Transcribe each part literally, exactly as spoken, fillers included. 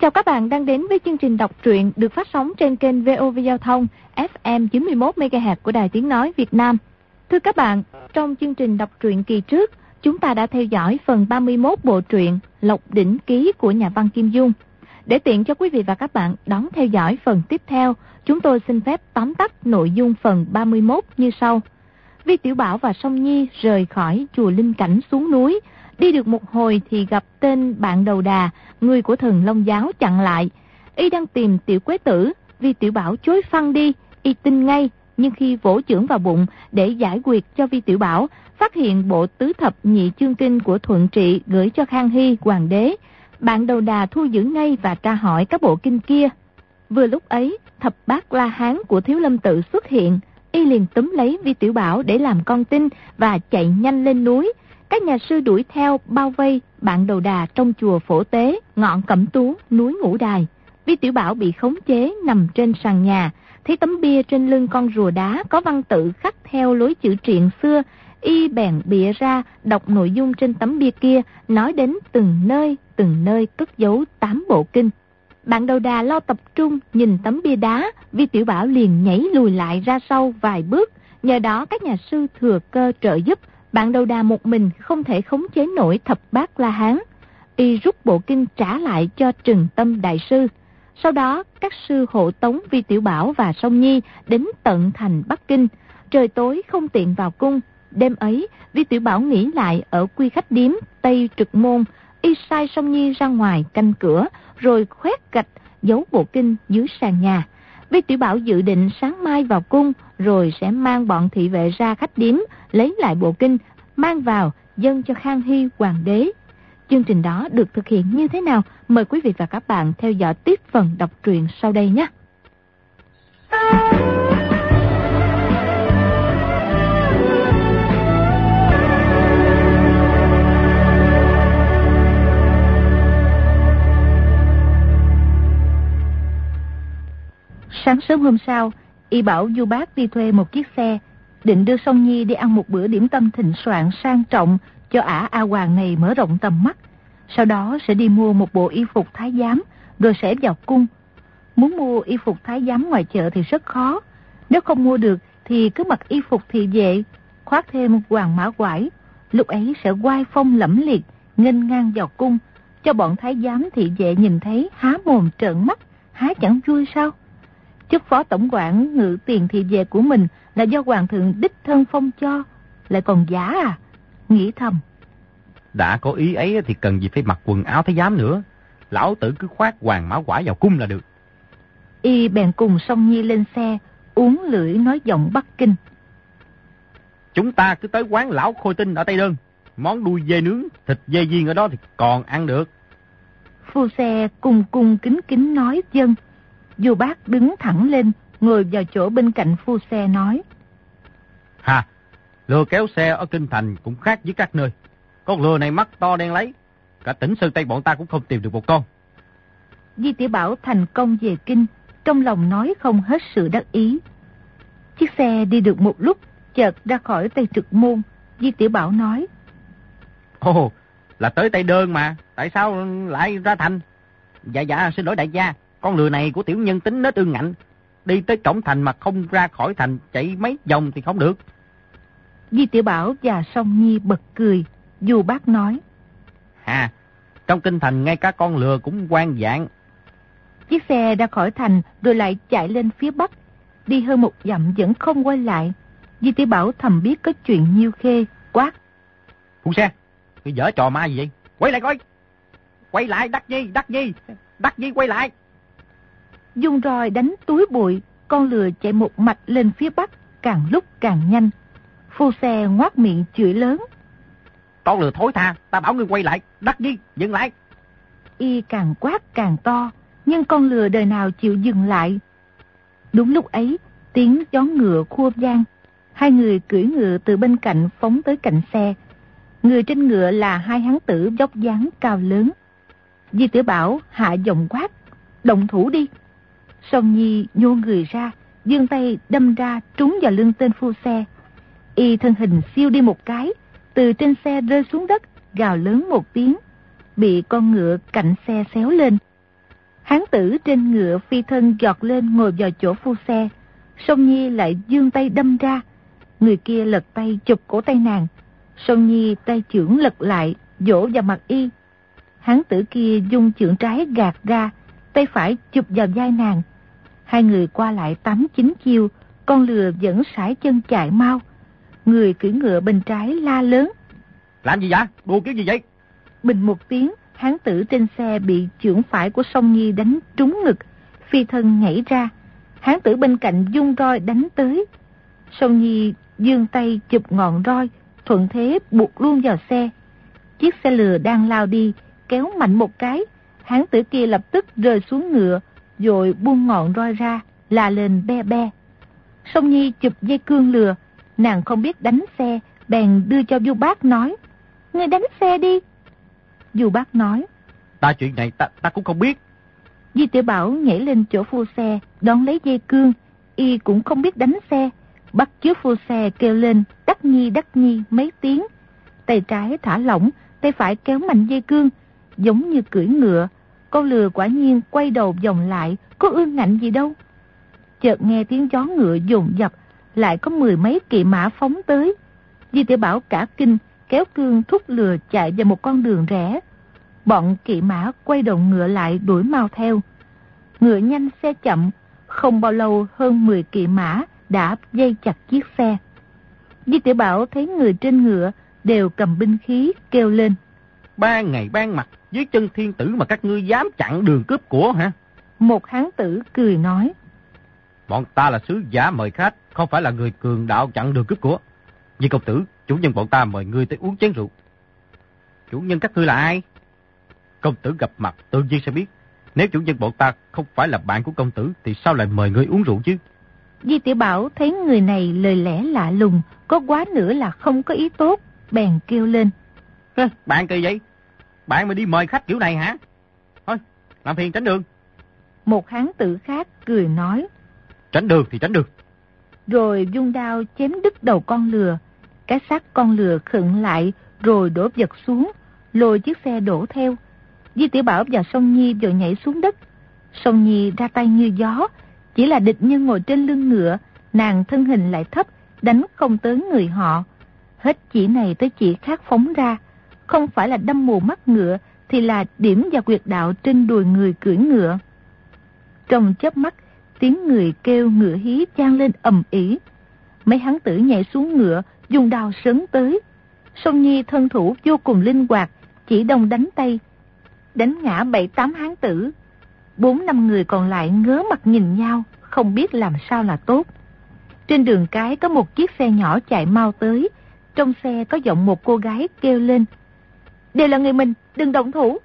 chào các bạn đang đến với chương trình đọc truyện được phát sóng trên kênh vê o vê Giao thông ép em chín mươi mốt mê ga héc của Đài Tiếng Nói Việt Nam. Thưa các bạn, trong chương trình đọc truyện kỳ trước, chúng ta đã theo dõi phần ba mươi mốt bộ truyện Lộc Đỉnh Ký của nhà văn Kim Dung. Để tiện cho quý vị và các bạn đón theo dõi phần tiếp theo, chúng tôi xin phép tóm tắt nội dung phần ba mươi mốt như sau. Vi Tiểu Bảo và Song Nhi rời khỏi chùa Linh Cảnh xuống núi. Đi được một hồi thì gặp tên bạn đầu đà, người của Thần Long Giáo chặn lại. Y đang tìm Tiểu Quế Tử, Vi Tiểu Bảo chối phăng đi, y tin ngay. Nhưng khi vỗ chưởng vào bụng để giải quyết cho Vi Tiểu Bảo, phát hiện bộ tứ thập nhị chương kinh của Thuận Trị gửi cho Khang Hy, hoàng đế. Bạn đầu đà thu giữ ngay và tra hỏi các bộ kinh kia. Vừa lúc ấy, thập bát La Hán của Thiếu Lâm Tự xuất hiện. Y liền túm lấy Vi Tiểu Bảo để làm con tin và chạy nhanh lên núi. Các nhà sư đuổi theo bao vây bạn đầu đà trong chùa Phổ Tế, ngọn Cẩm Tú, núi Ngũ Đài. Vi Tiểu Bảo bị khống chế nằm trên sàn nhà, thấy tấm bia trên lưng con rùa đá có văn tự khắc theo lối chữ triện xưa. Y bèn bịa ra đọc nội dung trên tấm bia kia, nói đến từng nơi, từng nơi cất giấu tám bộ kinh. Bạn đầu đà lo tập trung nhìn tấm bia đá, Vi Tiểu Bảo liền nhảy lùi lại ra sau vài bước. Nhờ đó các nhà sư thừa cơ trợ giúp. Bạn đầu đà một mình không thể khống chế nổi thập bát La Hán. Y rút bộ kinh trả lại cho Trừng Tâm đại sư. Sau đó các sư hộ tống Vi Tiểu Bảo và Song Nhi đến tận thành Bắc Kinh. Trời tối không tiện vào cung. Đêm ấy Vi Tiểu Bảo nghỉ lại ở quy khách điếm Tây Trực Môn. Y sai Song Nhi ra ngoài canh cửa, rồi khoét gạch giấu bộ kinh dưới sàn nhà. Vi Tiểu Bảo dự định sáng mai vào cung, rồi sẽ mang bọn thị vệ ra khách điếm, lấy lại bộ kinh, mang vào dâng cho Khang Hy, hoàng đế. Chương trình đó được thực hiện như thế nào? Mời quý vị và các bạn theo dõi tiếp phần đọc truyện sau đây nhé. Sáng sớm hôm sau, Y bảo Du Bác đi thuê một chiếc xe, định đưa Song Nhi đi ăn một bữa điểm tâm thịnh soạn sang trọng cho ả A Hoàng này mở rộng tầm mắt. Sau đó sẽ đi mua một bộ y phục thái giám, rồi sẽ vào cung. Muốn mua y phục thái giám ngoài chợ thì rất khó. Nếu không mua được thì cứ mặc y phục thị vệ, khoác thêm một hoàng mã quải. Lúc ấy sẽ oai phong lẫm liệt, nghênh ngang vào cung, cho bọn thái giám thị vệ nhìn thấy há mồm trợn mắt, há chẳng vui sao? Chức phó tổng quản ngự tiền thị vệ của mình là do hoàng thượng đích thân phong cho, lại còn giả à? Nghĩ thầm. Đã có ý ấy thì cần gì phải mặc quần áo thái giám nữa. Lão tử cứ khoác hoàng mã quải vào cung là được. Y bèn cùng Song Nhi lên xe, uống lưỡi nói giọng Bắc Kinh. Chúng ta cứ tới quán lão Khôi Tinh ở Tây Đơn. Món đuôi dê nướng, thịt dê viên ở đó thì còn ăn được. Phu xe cung cung kính kính nói dân. Du Bác đứng thẳng lên, ngồi vào chỗ bên cạnh phu xe nói. Hà, lừa kéo xe ở Kinh Thành cũng khác với các nơi. Con lừa này mắt to đen lấy. Cả tỉnh Sơn Tây bọn ta cũng không tìm được một con. Vi Tiểu Bảo thành công về kinh, trong lòng nói không hết sự đắc ý. Chiếc xe đi được một lúc, chợt ra khỏi Tây Trực Môn. Vi Tiểu Bảo nói. Ồ, là tới Tây Đơn mà. Tại sao lại ra thành? Dạ dạ, xin lỗi đại gia. Con lừa này của tiểu nhân tính nết ương ngạnh. Đi tới cổng thành mà không ra khỏi thành, chạy mấy vòng thì không được. Vi Tiểu Bảo và Song Nhi bật cười. Du Bác nói. À, trong kinh thành ngay cả con lừa cũng quan dạng. Chiếc xe ra khỏi thành rồi lại chạy lên phía bắc. Đi hơn một dặm vẫn không quay lại. Vi Tiểu Bảo thầm biết có chuyện Nhiêu Khê, quát. Phu xe, cái dở trò ma gì vậy? Quay lại coi. Quay lại, Đắc Nhi, Đắc Nhi, Đắc Nhi quay lại. Dung roi đánh túi bụi, con lừa chạy một mạch lên phía bắc, càng lúc càng nhanh. Phu xe ngoác miệng chửi lớn. Con lừa thối tha, ta bảo ngươi quay lại, Đắc Nhi, dừng lại. Y càng quát càng to, nhưng con lừa đời nào chịu dừng lại. Đúng lúc ấy, tiếng gió ngựa khua vang. Hai người cưỡi ngựa từ bên cạnh phóng tới cạnh xe. Người trên ngựa là hai hán tử vóc dáng cao lớn. Vi Tiểu Bảo hạ giọng quát, động thủ đi. Song Nhi nhô người ra, giương tay đâm ra trúng vào lưng tên phu xe. Y thân hình siêu đi một cái, từ trên xe rơi xuống đất, gào lớn một tiếng, bị con ngựa cạnh xe xéo lên. Hán tử trên ngựa phi thân giọt lên ngồi vào chỗ phu xe. Song Nhi lại giương tay đâm ra. Người kia lật tay chụp cổ tay nàng. Song Nhi tay chưởng lật lại, vỗ vào mặt y. Hán tử kia dung chưởng trái gạt ra, tay phải chụp vào vai nàng. Hai người qua lại tám chín chiêu, con lừa vẫn sải chân chạy mau. Người cưỡi ngựa bên trái la lớn: Làm gì vậy? Đùa kiểu gì vậy? Bình một tiếng, hán tử trên xe bị chưởng phải của Song Nhi đánh trúng ngực, phi thân nhảy ra. Hán tử bên cạnh dung roi đánh tới. Song Nhi giương tay chụp ngọn roi, thuận thế buộc luôn vào xe. Chiếc xe lừa đang lao đi, kéo mạnh một cái, hán tử kia lập tức rơi xuống ngựa, rồi buông ngọn roi ra, la lên be be. Song Nhi chụp dây cương lừa, nàng không biết đánh xe, bèn đưa cho Du Bác nói: Ngươi đánh xe đi. Du Bác nói: Ta chuyện này ta ta cũng không biết. Di Tiểu Bảo nhảy lên chỗ phu xe, đón lấy dây cương, y cũng không biết đánh xe, bắt chước phu xe kêu lên đắc nhi đắc nhi mấy tiếng. Tay trái thả lỏng, tay phải kéo mạnh dây cương, giống như cưỡi ngựa. Con lừa quả nhiên quay đầu vòng lại, có ương ngạnh gì đâu. Chợt nghe tiếng gió ngựa dồn dập, lại có mười mấy kỵ mã phóng tới. Di Tiểu Bảo cả kinh, kéo cương thúc lừa chạy vào một con đường rẽ. Bọn kỵ mã quay đầu ngựa lại đuổi mau theo. Ngựa nhanh xe chậm, không bao lâu hơn mười kỵ mã đã dây chặt chiếc xe. Di Tiểu Bảo thấy người trên ngựa đều cầm binh khí, kêu lên: Ban ngày ban mặt dưới chân thiên tử mà các ngươi dám chặn đường cướp của hả? Một hán tử cười nói: Bọn ta là sứ giả mời khách, không phải là người cường đạo chặn đường cướp của. Vì công tử, chủ nhân bọn ta mời ngươi tới uống chén rượu. Chủ nhân các ngươi là ai? Công tử gặp mặt tự nhiên sẽ biết. Nếu chủ nhân bọn ta không phải là bạn của công tử thì sao lại mời ngươi uống rượu chứ? Di Tiểu Bảo thấy người này lời lẽ lạ lùng, có quá nữa là không có ý tốt, bèn kêu lên: Bạn kỳ vậy? Bạn mà đi mời khách kiểu này hả? Thôi, làm phiền tránh đường. Một hán tử khác cười nói: Tránh đường thì tránh đường. Rồi vung đao chém đứt đầu con lừa. Cái xác con lừa khựng lại, rồi đổ vật xuống, lôi chiếc xe đổ theo. Di Tiểu Bảo và Song Nhi vội nhảy xuống đất. Song Nhi ra tay như gió, chỉ là địch nhân ngồi trên lưng ngựa, nàng thân hình lại thấp, đánh không tới người họ. Hết chỉ này tới chỉ khác phóng ra, không phải là đâm mù mắt ngựa, thì là điểm vào quyệt đạo trên đùi người cưỡi ngựa. Trong chớp mắt, tiếng người kêu ngựa hí vang lên ầm ĩ. Mấy hán tử nhảy xuống ngựa, dùng đao sấn tới. Song Nhi thân thủ vô cùng linh hoạt, chỉ đông đánh tay, đánh ngã bảy tám hán tử. Bốn năm người còn lại ngớ mặt nhìn nhau, không biết làm sao là tốt. Trên đường cái có một chiếc xe nhỏ chạy mau tới. Trong xe có giọng một cô gái kêu lên: Đều là người mình, đừng động thủ.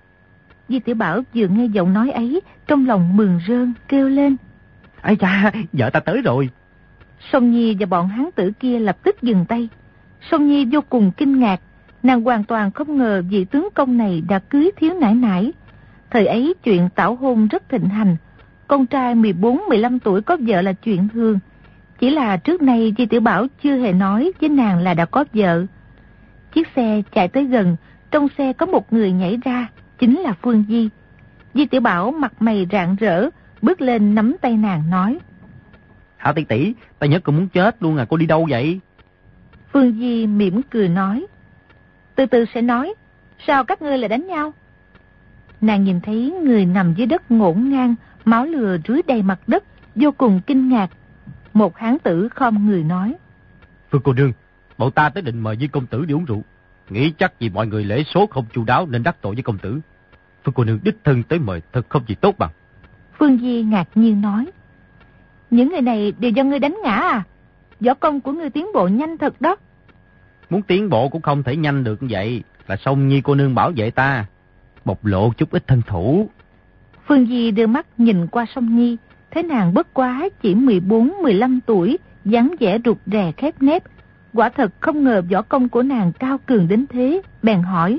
Di Tiểu Bảo vừa nghe giọng nói ấy, trong lòng mừng rơn, kêu lên: Ây cha, vợ ta tới rồi. Song Nhi và bọn hán tử kia lập tức dừng tay. Song Nhi vô cùng kinh ngạc, nàng hoàn toàn không ngờ vị tướng công này đã cưới thiếu nãi nãi. Thời ấy chuyện tảo hôn rất thịnh hành, con trai mười bốn mười lăm tuổi có vợ là chuyện thường. Chỉ là trước nay Di Tiểu Bảo chưa hề nói với nàng là đã có vợ. Chiếc xe chạy tới gần, trong xe có một người nhảy ra, chính là Phương Di. Di Tiểu Bảo mặt mày rạng rỡ, bước lên nắm tay nàng nói: Hảo tỷ tỷ, ta nhớ cô muốn chết luôn à, cô đi đâu vậy? Phương Di mỉm cười nói: Từ từ sẽ nói, sao các ngươi lại đánh nhau? Nàng nhìn thấy người nằm dưới đất ngổn ngang, máu lừa rưới đầy mặt đất, vô cùng kinh ngạc. Một hán tử khom người nói: Phương cô nương, bọn ta tới định mời với công tử đi uống rượu. Nghĩ chắc vì mọi người lễ số không chu đáo nên đắc tội với công tử. Phương cô nương đích thân tới mời thật không gì tốt bằng. Phương Di ngạc nhiên nói: Những người này đều do ngươi đánh ngã à? Võ công của ngươi tiến bộ nhanh thật đó. Muốn tiến bộ cũng không thể nhanh được như vậy. Là Song Nhi cô nương bảo vệ ta, bộc lộ chút ít thân thủ. Phương Di đưa mắt nhìn qua Song Nhi, thấy nàng bất quá chỉ mười bốn mười lăm tuổi, dáng vẻ rụt rè khép nép. Quả thật không ngờ võ công của nàng cao cường đến thế, bèn hỏi: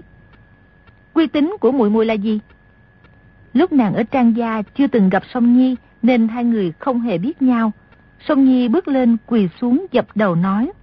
Quy tính của muội muội là gì? Lúc nàng ở Trang Gia chưa từng gặp Song Nhi, nên hai người không hề biết nhau. Song Nhi bước lên quỳ xuống dập đầu nói: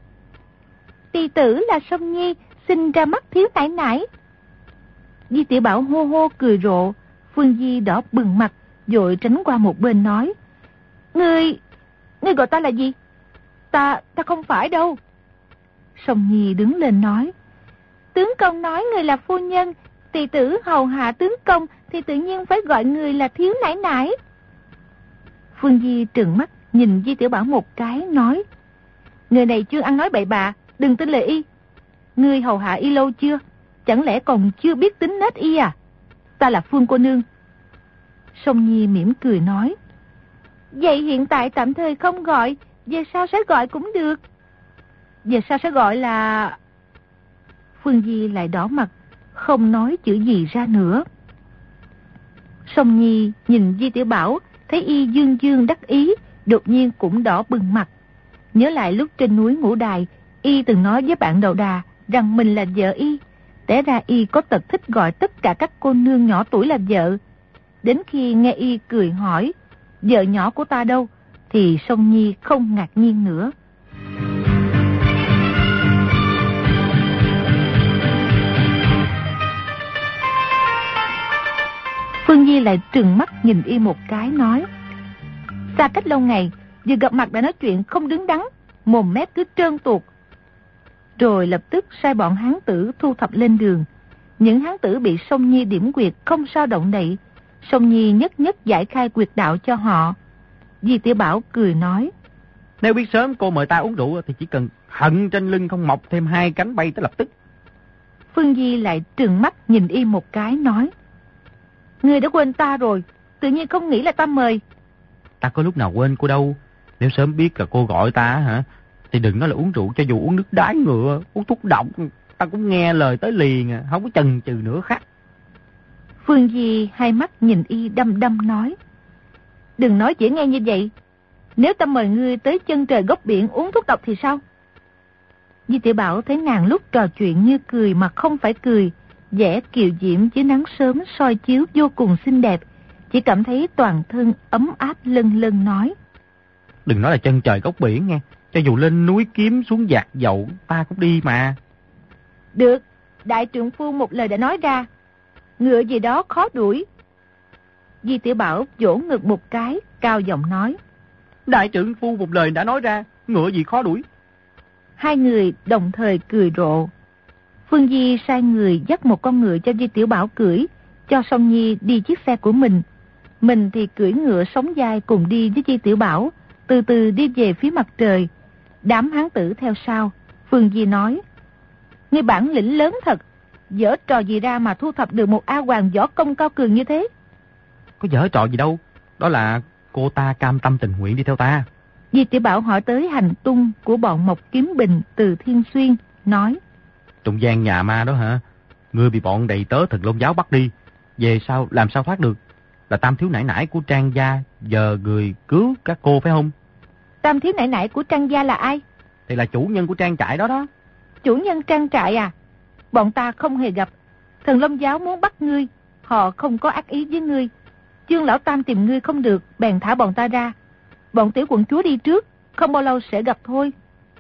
Tỳ tử là Song Nhi, sinh ra mắt thiếu nãi nãi. Di Tiểu Bảo hô hô cười rộ. Phương Di đỏ bừng mặt, vội tránh qua một bên nói: Ngươi, ngươi gọi ta là gì? Ta, ta không phải đâu. Song Nhi đứng lên nói: Tướng công nói người là phu nhân, tỳ tử hầu hạ tướng công thì tự nhiên phải gọi người là thiếu nãi nãi. Phương Di trừng mắt nhìn Di Tiểu Bảo một cái nói: Người này chuyên ăn nói bậy bạ, đừng tin lời y. Ngươi hầu hạ y lâu chưa? Chẳng lẽ còn chưa biết tính nết y à? Ta là Phương cô nương. Song Nhi mỉm cười nói: Vậy hiện tại tạm thời không gọi, về sau sẽ gọi cũng được. Về sau sẽ gọi là... Phương Di lại đỏ mặt, không nói chữ gì ra nữa. Song Nhi nhìn Di Tiểu Bảo, thấy y dương dương đắc ý, đột nhiên cũng đỏ bừng mặt. Nhớ lại lúc trên núi Ngũ Đài, y từng nói với bạn đầu đà rằng mình là vợ y. Té ra y có tật thích gọi tất cả các cô nương nhỏ tuổi là vợ. Đến khi nghe y cười hỏi: Vợ nhỏ của ta đâu? Thì Song Nhi không ngạc nhiên nữa. Phương Nhi lại trừng mắt nhìn y một cái nói: Xa cách lâu ngày, vừa gặp mặt đã nói chuyện không đứng đắn, mồm mép cứ trơn tuột. Rồi lập tức sai bọn hán tử thu thập lên đường. Những hán tử bị Song Nhi điểm quyệt không sao động đậy. Song Nhi nhất nhất giải khai quyệt đạo cho họ. Di Tiểu Bảo cười nói: Nếu biết sớm cô mời ta uống rượu thì chỉ cần hận trên lưng không mọc thêm hai cánh bay tới lập tức. Phương Di lại trừng mắt nhìn y một cái nói: Ngươi đã quên ta rồi, tự nhiên không nghĩ là ta mời. Ta có lúc nào quên cô đâu. Nếu sớm biết là cô gọi ta hả, thì đừng nói là uống rượu, cho dù uống nước đái ngựa, uống thuốc độc, ta cũng nghe lời tới liền, không có chần chừ nữa khác. Phương Di hai mắt nhìn y đăm đăm nói: Đừng nói dễ nghe như vậy. Nếu ta mời ngươi tới chân trời góc biển uống thuốc độc thì sao? Di Tiểu Bảo thấy nàng lúc trò chuyện như cười mà không phải cười, vẻ kiều diễm dưới nắng sớm soi chiếu vô cùng xinh đẹp, chỉ cảm thấy toàn thân ấm áp lân lân nói: Đừng nói là chân trời góc biển nghe, cho dù lên núi kiếm xuống giạt dầu ta cũng đi mà. Được, đại trượng phu một lời đã nói ra, ngựa gì đó khó đuổi. Di Tiểu Bảo vỗ ngực một cái, cao giọng nói: Đại trượng phu một lời đã nói ra, ngựa gì khó đuổi. Hai người đồng thời cười rộ. Phương Di sai người dắt một con ngựa cho Di Tiểu Bảo cưỡi, cho Song Nhi đi chiếc xe của mình. Mình thì cưỡi ngựa sóng vai cùng đi với Di Tiểu Bảo, từ từ đi về phía mặt trời. Đám hán tử theo sau. Phương Di nói: Ngươi bản lĩnh lớn thật, giở trò gì ra mà thu thập được một A Hoàng võ công cao cường như thế? Có giở trò gì đâu, đó là cô ta cam tâm tình nguyện đi theo ta. Di Tiểu Bảo hỏi tới hành tung của bọn Mộc Kiếm Bình từ Thiên Xuyên, nói: Trùng gian nhà ma đó hả? Ngươi bị bọn đầy tớ Thần Long giáo bắt đi, về sao làm sao thoát được? Là Tam thiếu nãi nãi của Trang gia giờ người cứu các cô phải không? Tam thiếu nãi nãi của Trang gia là ai? Thì là chủ nhân của trang trại đó đó. Chủ nhân trang trại à? Bọn ta không hề gặp. Thần Long giáo muốn bắt ngươi, họ không có ác ý với ngươi. Chương lão tam tìm ngươi không được, bèn thả bọn ta ra. Bọn tiểu quận chúa đi trước, không bao lâu sẽ gặp thôi.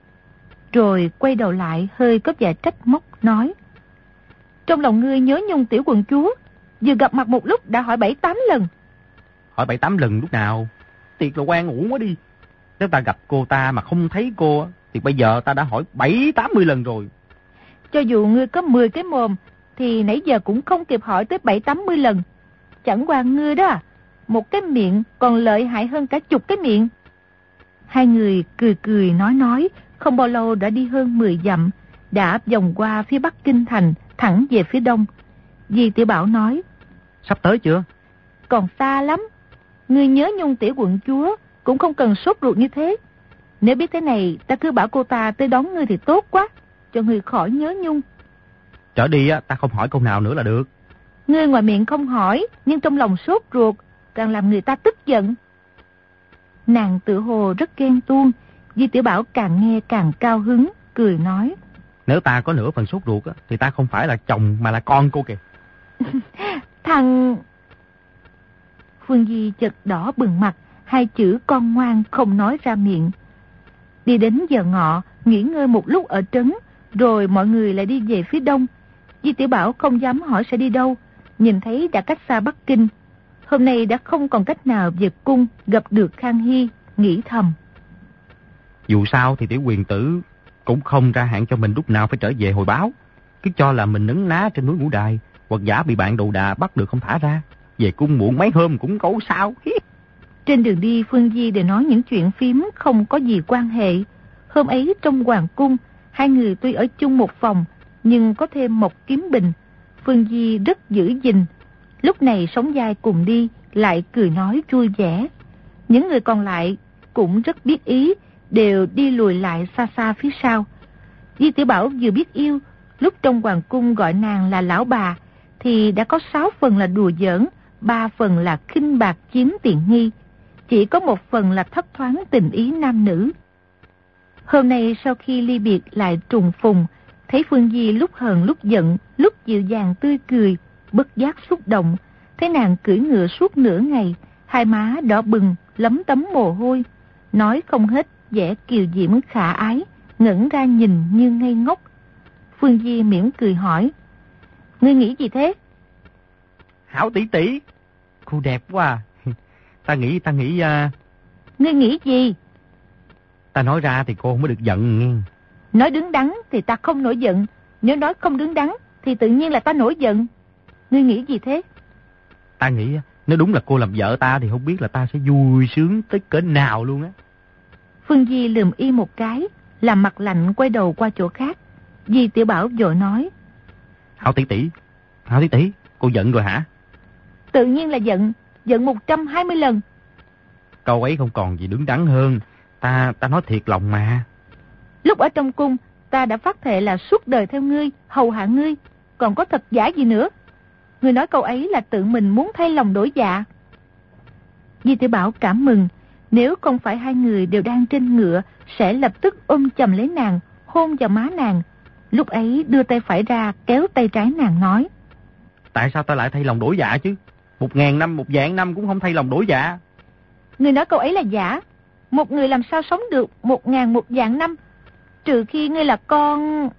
Rồi quay đầu lại hơi có vẻ trách móc nói: Trong lòng ngươi nhớ nhung tiểu quận chúa, vừa gặp mặt một lúc đã hỏi bảy tám lần. Hỏi bảy tám lần lúc nào? Thiệt là quan uổng quá đi. Nếu ta gặp cô ta mà không thấy cô, thì bây giờ ta đã hỏi bảy tám mươi lần rồi. Cho dù ngươi có mười cái mồm, thì nãy giờ cũng không kịp hỏi tới bảy tám mươi lần. Chẳng qua ngươi đó, một cái miệng còn lợi hại hơn cả chục cái miệng. Hai người cười cười nói nói, không bao lâu đã đi hơn mười dặm, đã vòng qua phía bắc kinh thành, thẳng về phía đông. Di Tiểu Bảo nói: Sắp tới chưa? Còn xa lắm. Ngươi nhớ nhung tiểu quận chúa, cũng không cần sốt ruột như thế. Nếu biết thế này, ta cứ bảo cô ta tới đón ngươi thì tốt quá, cho ngươi khỏi nhớ nhung. Trở đi á, ta không hỏi câu nào nữa là được. Ngươi ngoài miệng không hỏi, nhưng trong lòng sốt ruột, càng làm người ta tức giận. Nàng tự hồ rất ghen tuông. Di Tiểu Bảo càng nghe càng cao hứng, cười nói: Nếu ta có nửa phần sốt ruột á, thì ta không phải là chồng mà là con cô kìa. Thằng... Phương Di chợt đỏ bừng mặt, hai chữ con ngoan không nói ra miệng. Đi đến giờ ngọ, nghỉ ngơi một lúc ở trấn, rồi mọi người lại đi về phía đông. Di Tiểu Bảo không dám hỏi sẽ đi đâu, nhìn thấy đã cách xa Bắc Kinh, Hôm nay đã không còn cách nào về cung gặp được Khang Hy, nghĩ thầm. Dù sao thì Tiểu Quyền Tử cũng không ra hạn cho mình lúc nào phải trở về hồi báo. Cứ cho là mình nấn ná trên núi Ngũ Đài, hoặc giả bị bạn đầu đà bắt được không thả ra. Về cung muộn mấy hôm cũng cấu sao. Trên đường đi Phương Di đều nói những chuyện phím không có gì quan hệ. Hôm ấy trong hoàng cung, hai người tuy ở chung một phòng, nhưng có thêm một kiếm bình. Phương Di rất giữ gìn. Lúc này sống dai cùng đi, lại cười nói vui vẻ. Những người còn lại cũng rất biết ý, đều đi lùi lại xa xa phía sau. Di Tiểu Bảo vừa biết yêu, lúc trong hoàng cung gọi nàng là lão bà, thì đã có sáu phần là đùa giỡn, ba phần là khinh bạc chiếm tiện nghi, chỉ có một phần là thấp thoáng tình ý nam nữ. Hôm nay sau khi ly biệt lại trùng phùng, thấy Phương Di lúc hờn lúc giận, lúc dịu dàng tươi cười, bất giác xúc động. Thấy nàng cưỡi ngựa suốt nửa ngày, hai má đỏ bừng, lấm tấm mồ hôi, nói không hết vẻ kiều diễm khả ái, ngẩng ra nhìn như ngây ngốc. Phương Di mỉm cười hỏi, ngươi nghĩ gì thế? Hảo tỷ tỷ, cô đẹp quá. Ta nghĩ, ta nghĩ... Uh... Ngươi nghĩ gì? Ta nói ra thì cô không có được giận nghe. Nói đứng đắn thì ta không nổi giận, nếu nói không đứng đắn thì tự nhiên là ta nổi giận. Ngươi nghĩ gì thế? Ta nghĩ nếu đúng là cô làm vợ ta thì không biết là ta sẽ vui sướng tới cỡ nào luôn á. Phương Di lườm y một cái, làm mặt lạnh quay đầu qua chỗ khác. Di Tiểu Bảo vội nói, Hảo tỷ tỷ, Hảo tỷ tỷ, cô giận rồi hả? Tự nhiên là giận, giận một trăm hai mươi lần. Câu ấy không còn gì đứng đắn hơn. Ta, ta nói thiệt lòng mà. Lúc ở trong cung, ta đã phát thệ là suốt đời theo ngươi, hầu hạ ngươi, còn có thật giả gì nữa. Ngươi nói câu ấy là tự mình muốn thay lòng đổi dạ. Di Tiểu Bảo cảm mừng, nếu không phải hai người đều đang trên ngựa, sẽ lập tức ôm chầm lấy nàng, hôn vào má nàng. Lúc ấy đưa tay phải ra, kéo tay trái nàng nói, tại sao ta lại thay lòng đổi dạ chứ? Một ngàn năm, một vạn năm cũng không thay lòng đổi dạ. Ngươi nói câu ấy là giả. Một người làm sao sống được một ngàn một vạn năm, trừ khi ngươi là con...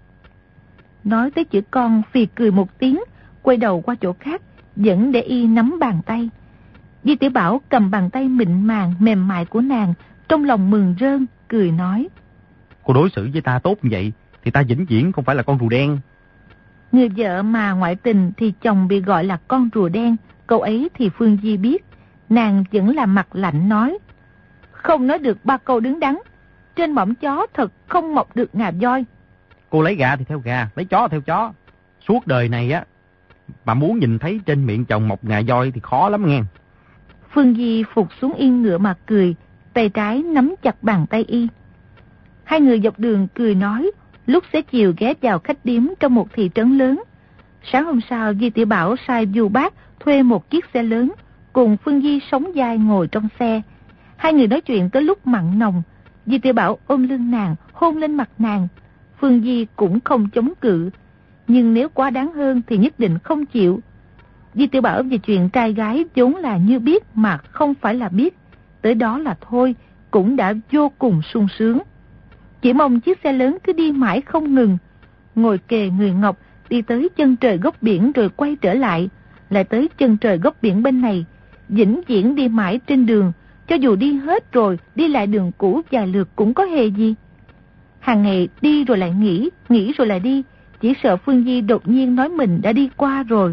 Nói tới chữ con, phì cười một tiếng, quay đầu qua chỗ khác, vẫn để y nắm bàn tay. Di Tiểu Bảo cầm bàn tay mịn màng, mềm mại của nàng, trong lòng mừng rơn, cười nói, cô đối xử với ta tốt như vậy, thì ta vĩnh viễn không phải là con rùa đen. Người vợ mà ngoại tình thì chồng bị gọi là con rùa đen, câu ấy thì Phương Di biết. Nàng vẫn là mặt lạnh nói, không nói được ba câu đứng đắn, trên mỏm chó thật không mọc được ngà voi. Cô lấy gà thì theo gà, lấy chó theo chó. Suốt đời này á, mà muốn nhìn thấy trên miệng chồng mọc ngà voi thì khó lắm nghe. Phương Di phục xuống yên ngựa mà cười, tay trái nắm chặt bàn tay y. Hai người dọc đường cười nói, lúc xế chiều ghé vào khách điếm trong một thị trấn lớn. Sáng hôm sau, Di Tiểu Bảo sai Du Bác thuê một chiếc xe lớn, cùng Phương Di sống dai ngồi trong xe. Hai người nói chuyện tới lúc mặn nồng. Di Tiểu Bảo ôm lưng nàng, hôn lên mặt nàng. Phương Di cũng không chống cự, nhưng nếu quá đáng hơn thì nhất định không chịu. Di Tiểu Bảo về chuyện trai gái vốn là như biết mà không phải là biết, tới đó là thôi, cũng đã vô cùng sung sướng. Chỉ mong chiếc xe lớn cứ đi mãi không ngừng, ngồi kề người Ngọc, đi tới chân trời góc biển rồi quay trở lại, lại tới chân trời góc biển bên này, vĩnh viễn đi mãi trên đường, cho dù đi hết rồi, đi lại đường cũ vài lượt cũng có hề gì. Hàng ngày đi rồi lại nghỉ, nghỉ rồi lại đi, chỉ sợ Phương Di đột nhiên nói mình đã đi qua rồi.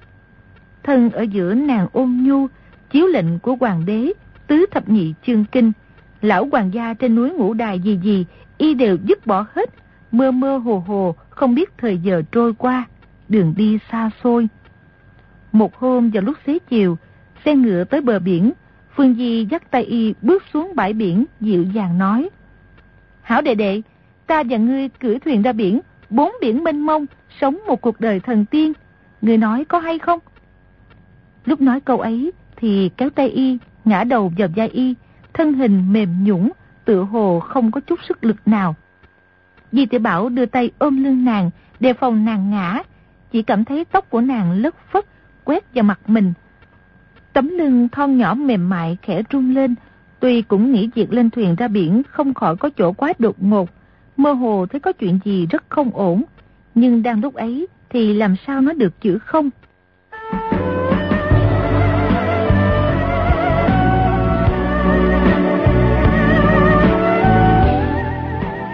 Thân ở giữa nàng ôn nhu, chiếu lệnh của hoàng đế, tứ thập nhị chương kinh, lão hoàng gia trên núi Ngũ Đài gì gì, y đều dứt bỏ hết, mơ mơ hồ hồ, không biết thời giờ trôi qua, đường đi xa xôi. Một hôm vào lúc xế chiều, xe ngựa tới bờ biển, Phương Di dắt tay y bước xuống bãi biển, dịu dàng nói, hảo đệ đệ, ta và ngươi cưỡi thuyền ra biển, bốn biển mênh mông, sống một cuộc đời thần tiên, ngươi nói có hay không? Lúc nói câu ấy thì kéo tay y, ngã đầu vào vai y, thân hình mềm nhũn, tựa hồ không có chút sức lực nào. Di Tiểu Bảo đưa tay ôm lưng nàng, đề phòng nàng ngã, chỉ cảm thấy tóc của nàng lất phất quét vào mặt mình. Tấm lưng thon nhỏ mềm mại khẽ rung lên, tuy cũng nghĩ việc lên thuyền ra biển không khỏi có chỗ quá đột ngột, mơ hồ thấy có chuyện gì rất không ổn, nhưng đang lúc ấy thì làm sao nói được chữ không.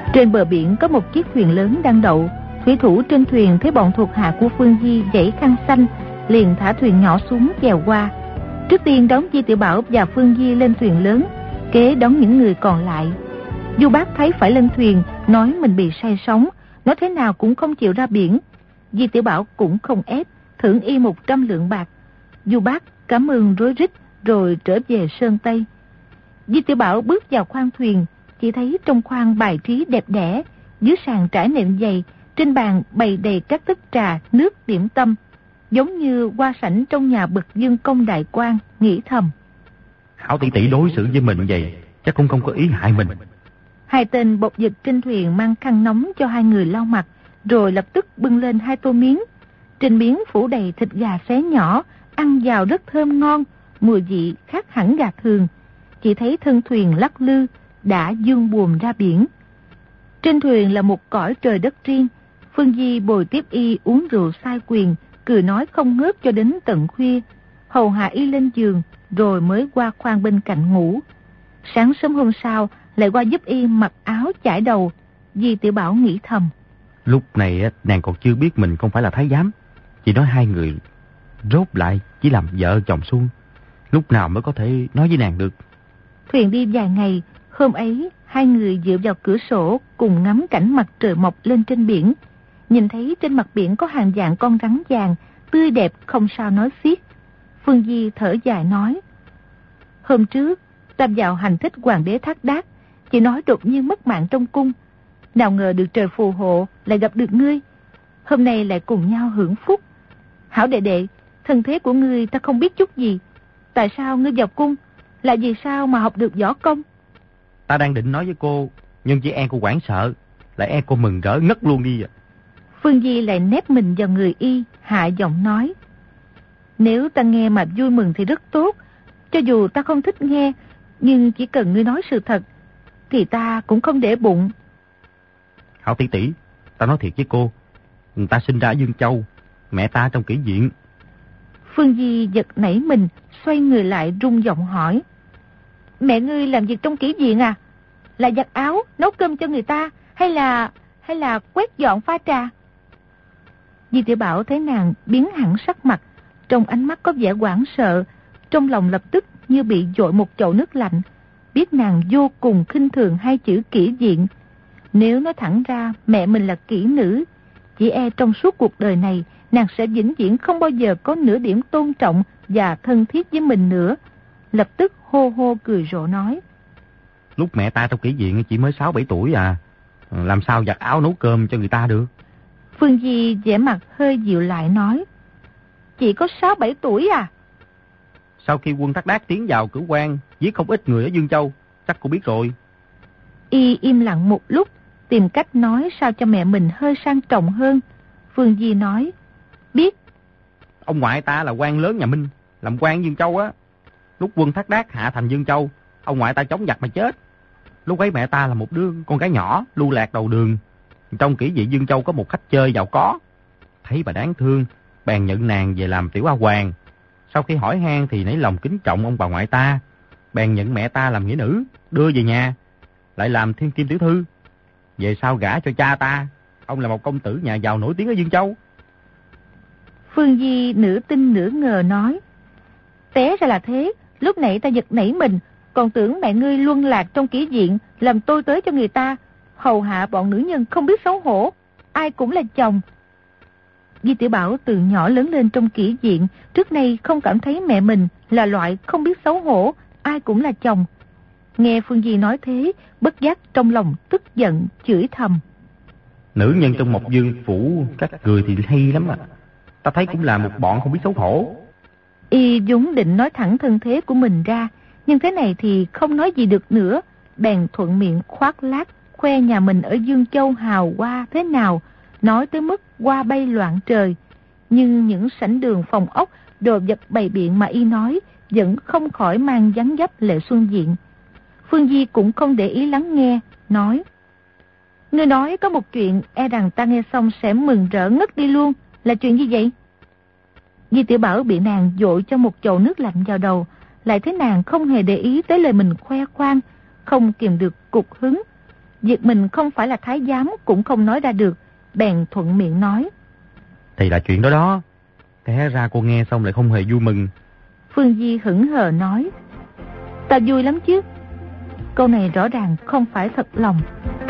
Trên bờ biển có một chiếc thuyền lớn đang đậu. Thủy thủ trên thuyền thấy bọn thuộc hạ của Phương Di dãy khăn xanh, liền thả thuyền nhỏ xuống chèo qua. Trước tiên đón Di Tiểu Bảo và Phương Di lên thuyền lớn, kế đón những người còn lại. Du Bác thấy phải lên thuyền, nói mình bị say sóng, nói thế nào cũng không chịu ra biển. Di Tiểu Bảo cũng không ép, thưởng y một trăm lượng bạc. Du Bác cảm ơn rối rít rồi trở về Sơn Tây. Di Tiểu Bảo bước vào khoang thuyền, chỉ thấy trong khoang bài trí đẹp đẽ, dưới sàn trải nệm dày, trên bàn bày đầy các thức trà, nước, điểm tâm, giống như hoa sảnh trong nhà bậc dương công đại quan. Nghĩ thầm, Hảo tỷ tỷ đối xử với mình vậy, chắc cũng không có ý hại mình. Hai tên bộc dịch trên thuyền mang khăn nóng cho hai người lau mặt, rồi lập tức bưng lên hai tô miếng. Trên miếng phủ đầy thịt gà xé nhỏ, ăn vào rất thơm ngon, mùi vị khác hẳn gà thường. Chỉ thấy thân thuyền lắc lư, đã dương buồm ra biển. Trên thuyền là một cõi trời đất riêng. Phương Di bồi tiếp y uống rượu sai quyền, cười nói không ngớt cho đến tận khuya, hầu hạ y lên giường, rồi mới qua khoang bên cạnh ngủ. Sáng sớm hôm sau lại qua giúp y mặc áo chải đầu. Di Tiểu Bảo nghĩ thầm, lúc này nàng còn chưa biết mình không phải là thái giám, chỉ nói hai người rốt lại chỉ làm vợ chồng suông, lúc nào mới có thể nói với nàng được. Thuyền đi vài ngày, hôm ấy hai người dựa vào cửa sổ cùng ngắm cảnh mặt trời mọc lên trên biển. Nhìn thấy trên mặt biển có hàng vạn con rắn vàng, tươi đẹp không sao nói xiết. Phương Di thở dài nói, hôm trước ta vào hành thích hoàng đế Thác Đát, chỉ nói đột nhiên mất mạng trong cung, nào ngờ được trời phù hộ lại gặp được ngươi, hôm nay lại cùng nhau hưởng phúc. Hảo đệ đệ, thân thế của ngươi ta không biết chút gì, tại sao ngươi vào cung, là vì sao mà học được võ công? Ta đang định nói với cô, nhưng chỉ e cô hoảng sợ, lại e cô mừng rỡ ngất luôn đi. Phương Di lại nép mình vào người y, hạ giọng nói, nếu ta nghe mà vui mừng thì rất tốt, cho dù ta không thích nghe, nhưng chỉ cần ngươi nói sự thật thì ta cũng không để bụng. Hảo tỷ tỷ, ta nói thiệt với cô, ta sinh ra ở Dương Châu, mẹ ta trong kỹ viện. Phương Di giật nảy mình, xoay người lại rung giọng hỏi, mẹ ngươi làm việc trong kỹ viện à? Là giặt áo, nấu cơm cho người ta, hay là hay là quét dọn pha trà? Di Tiểu Bảo thấy nàng biến hẳn sắc mặt, trong ánh mắt có vẻ hoảng sợ, trong lòng lập tức như bị dội một chậu nước lạnh, biết nàng vô cùng khinh thường hai chữ kỹ viện. Nếu nói thẳng ra mẹ mình là kỹ nữ, chỉ e trong suốt cuộc đời này nàng sẽ vĩnh viễn không bao giờ có nửa điểm tôn trọng và thân thiết với mình nữa. Lập tức hô hô cười rộ nói, lúc mẹ ta trong kỹ viện chỉ mới sáu bảy tuổi à, làm sao giặt áo nấu cơm cho người ta được? Phương Di vẻ mặt hơi dịu lại nói, chỉ có sáu bảy tuổi à? Sau khi quân Thác Đát tiến vào Cửu Quan, giết không ít người ở Dương Châu, chắc cô biết rồi. Y im lặng một lúc, tìm cách nói sao cho mẹ mình hơi sang trọng hơn. Phương Di nói, biết. Ông ngoại ta là quan lớn nhà Minh, làm quan Dương Châu á. Lúc quân Thác Đát hạ thành Dương Châu, ông ngoại ta chống giặc mà chết. Lúc ấy mẹ ta là một đứa con gái nhỏ, lưu lạc đầu đường. Trong kỹ viện Dương Châu có một khách chơi giàu có, thấy bà đáng thương, bèn nhận nàng về làm tiểu A Hoàng. Sau khi hỏi han thì nảy lòng kính trọng ông bà ngoại ta, bèn nhận mẹ ta làm nghĩa nữ, đưa về nhà, lại làm thiên kim tiểu thư. Về sau gả cho cha ta, ông là một công tử nhà giàu nổi tiếng ở Dương Châu. Phương Di nửa tin nửa ngờ nói, té ra là thế, lúc nãy ta giật nảy mình, còn tưởng mẹ ngươi luân lạc trong kỹ viện, làm tôi tới cho người ta, hầu hạ bọn nữ nhân không biết xấu hổ, ai cũng là chồng. Di Tiểu Bảo từ nhỏ lớn lên trong kỹ viện, trước nay không cảm thấy mẹ mình là loại không biết xấu hổ, ai cũng là chồng. Nghe Phương Di nói thế, bất giác trong lòng tức giận, chửi thầm, nữ nhân trong Mộc Dương phủ các người thì hay lắm à, ta thấy cũng là một bọn không biết xấu hổ. Y vốn định nói thẳng thân thế của mình ra, nhưng thế này thì không nói gì được nữa, bèn thuận miệng khoác lác khoe nhà mình ở Dương Châu hào hoa thế nào, nói tới mức hoa bay loạn trời. Nhưng những sảnh đường phòng ốc, đồ vật bày biện mà y nói vẫn không khỏi mang dáng dấp Lệ Xuân Diện. Phương Di cũng không để ý lắng nghe, nói, ngươi nói có một chuyện e rằng ta nghe xong sẽ mừng rỡ ngất đi luôn, là chuyện gì vậy? Di Tiểu Bảo bị nàng dội cho một chậu nước lạnh vào đầu, lại thấy nàng không hề để ý tới lời mình khoe khoang, không kìm được cục hứng. Việc mình không phải là thái giám cũng không nói ra được, bèn thuận miệng nói. Thì là chuyện đó đó. Té ra cô nghe xong lại không hề vui mừng. Phương Di hững hờ nói. Ta vui lắm chứ. Câu này rõ ràng không phải thật lòng.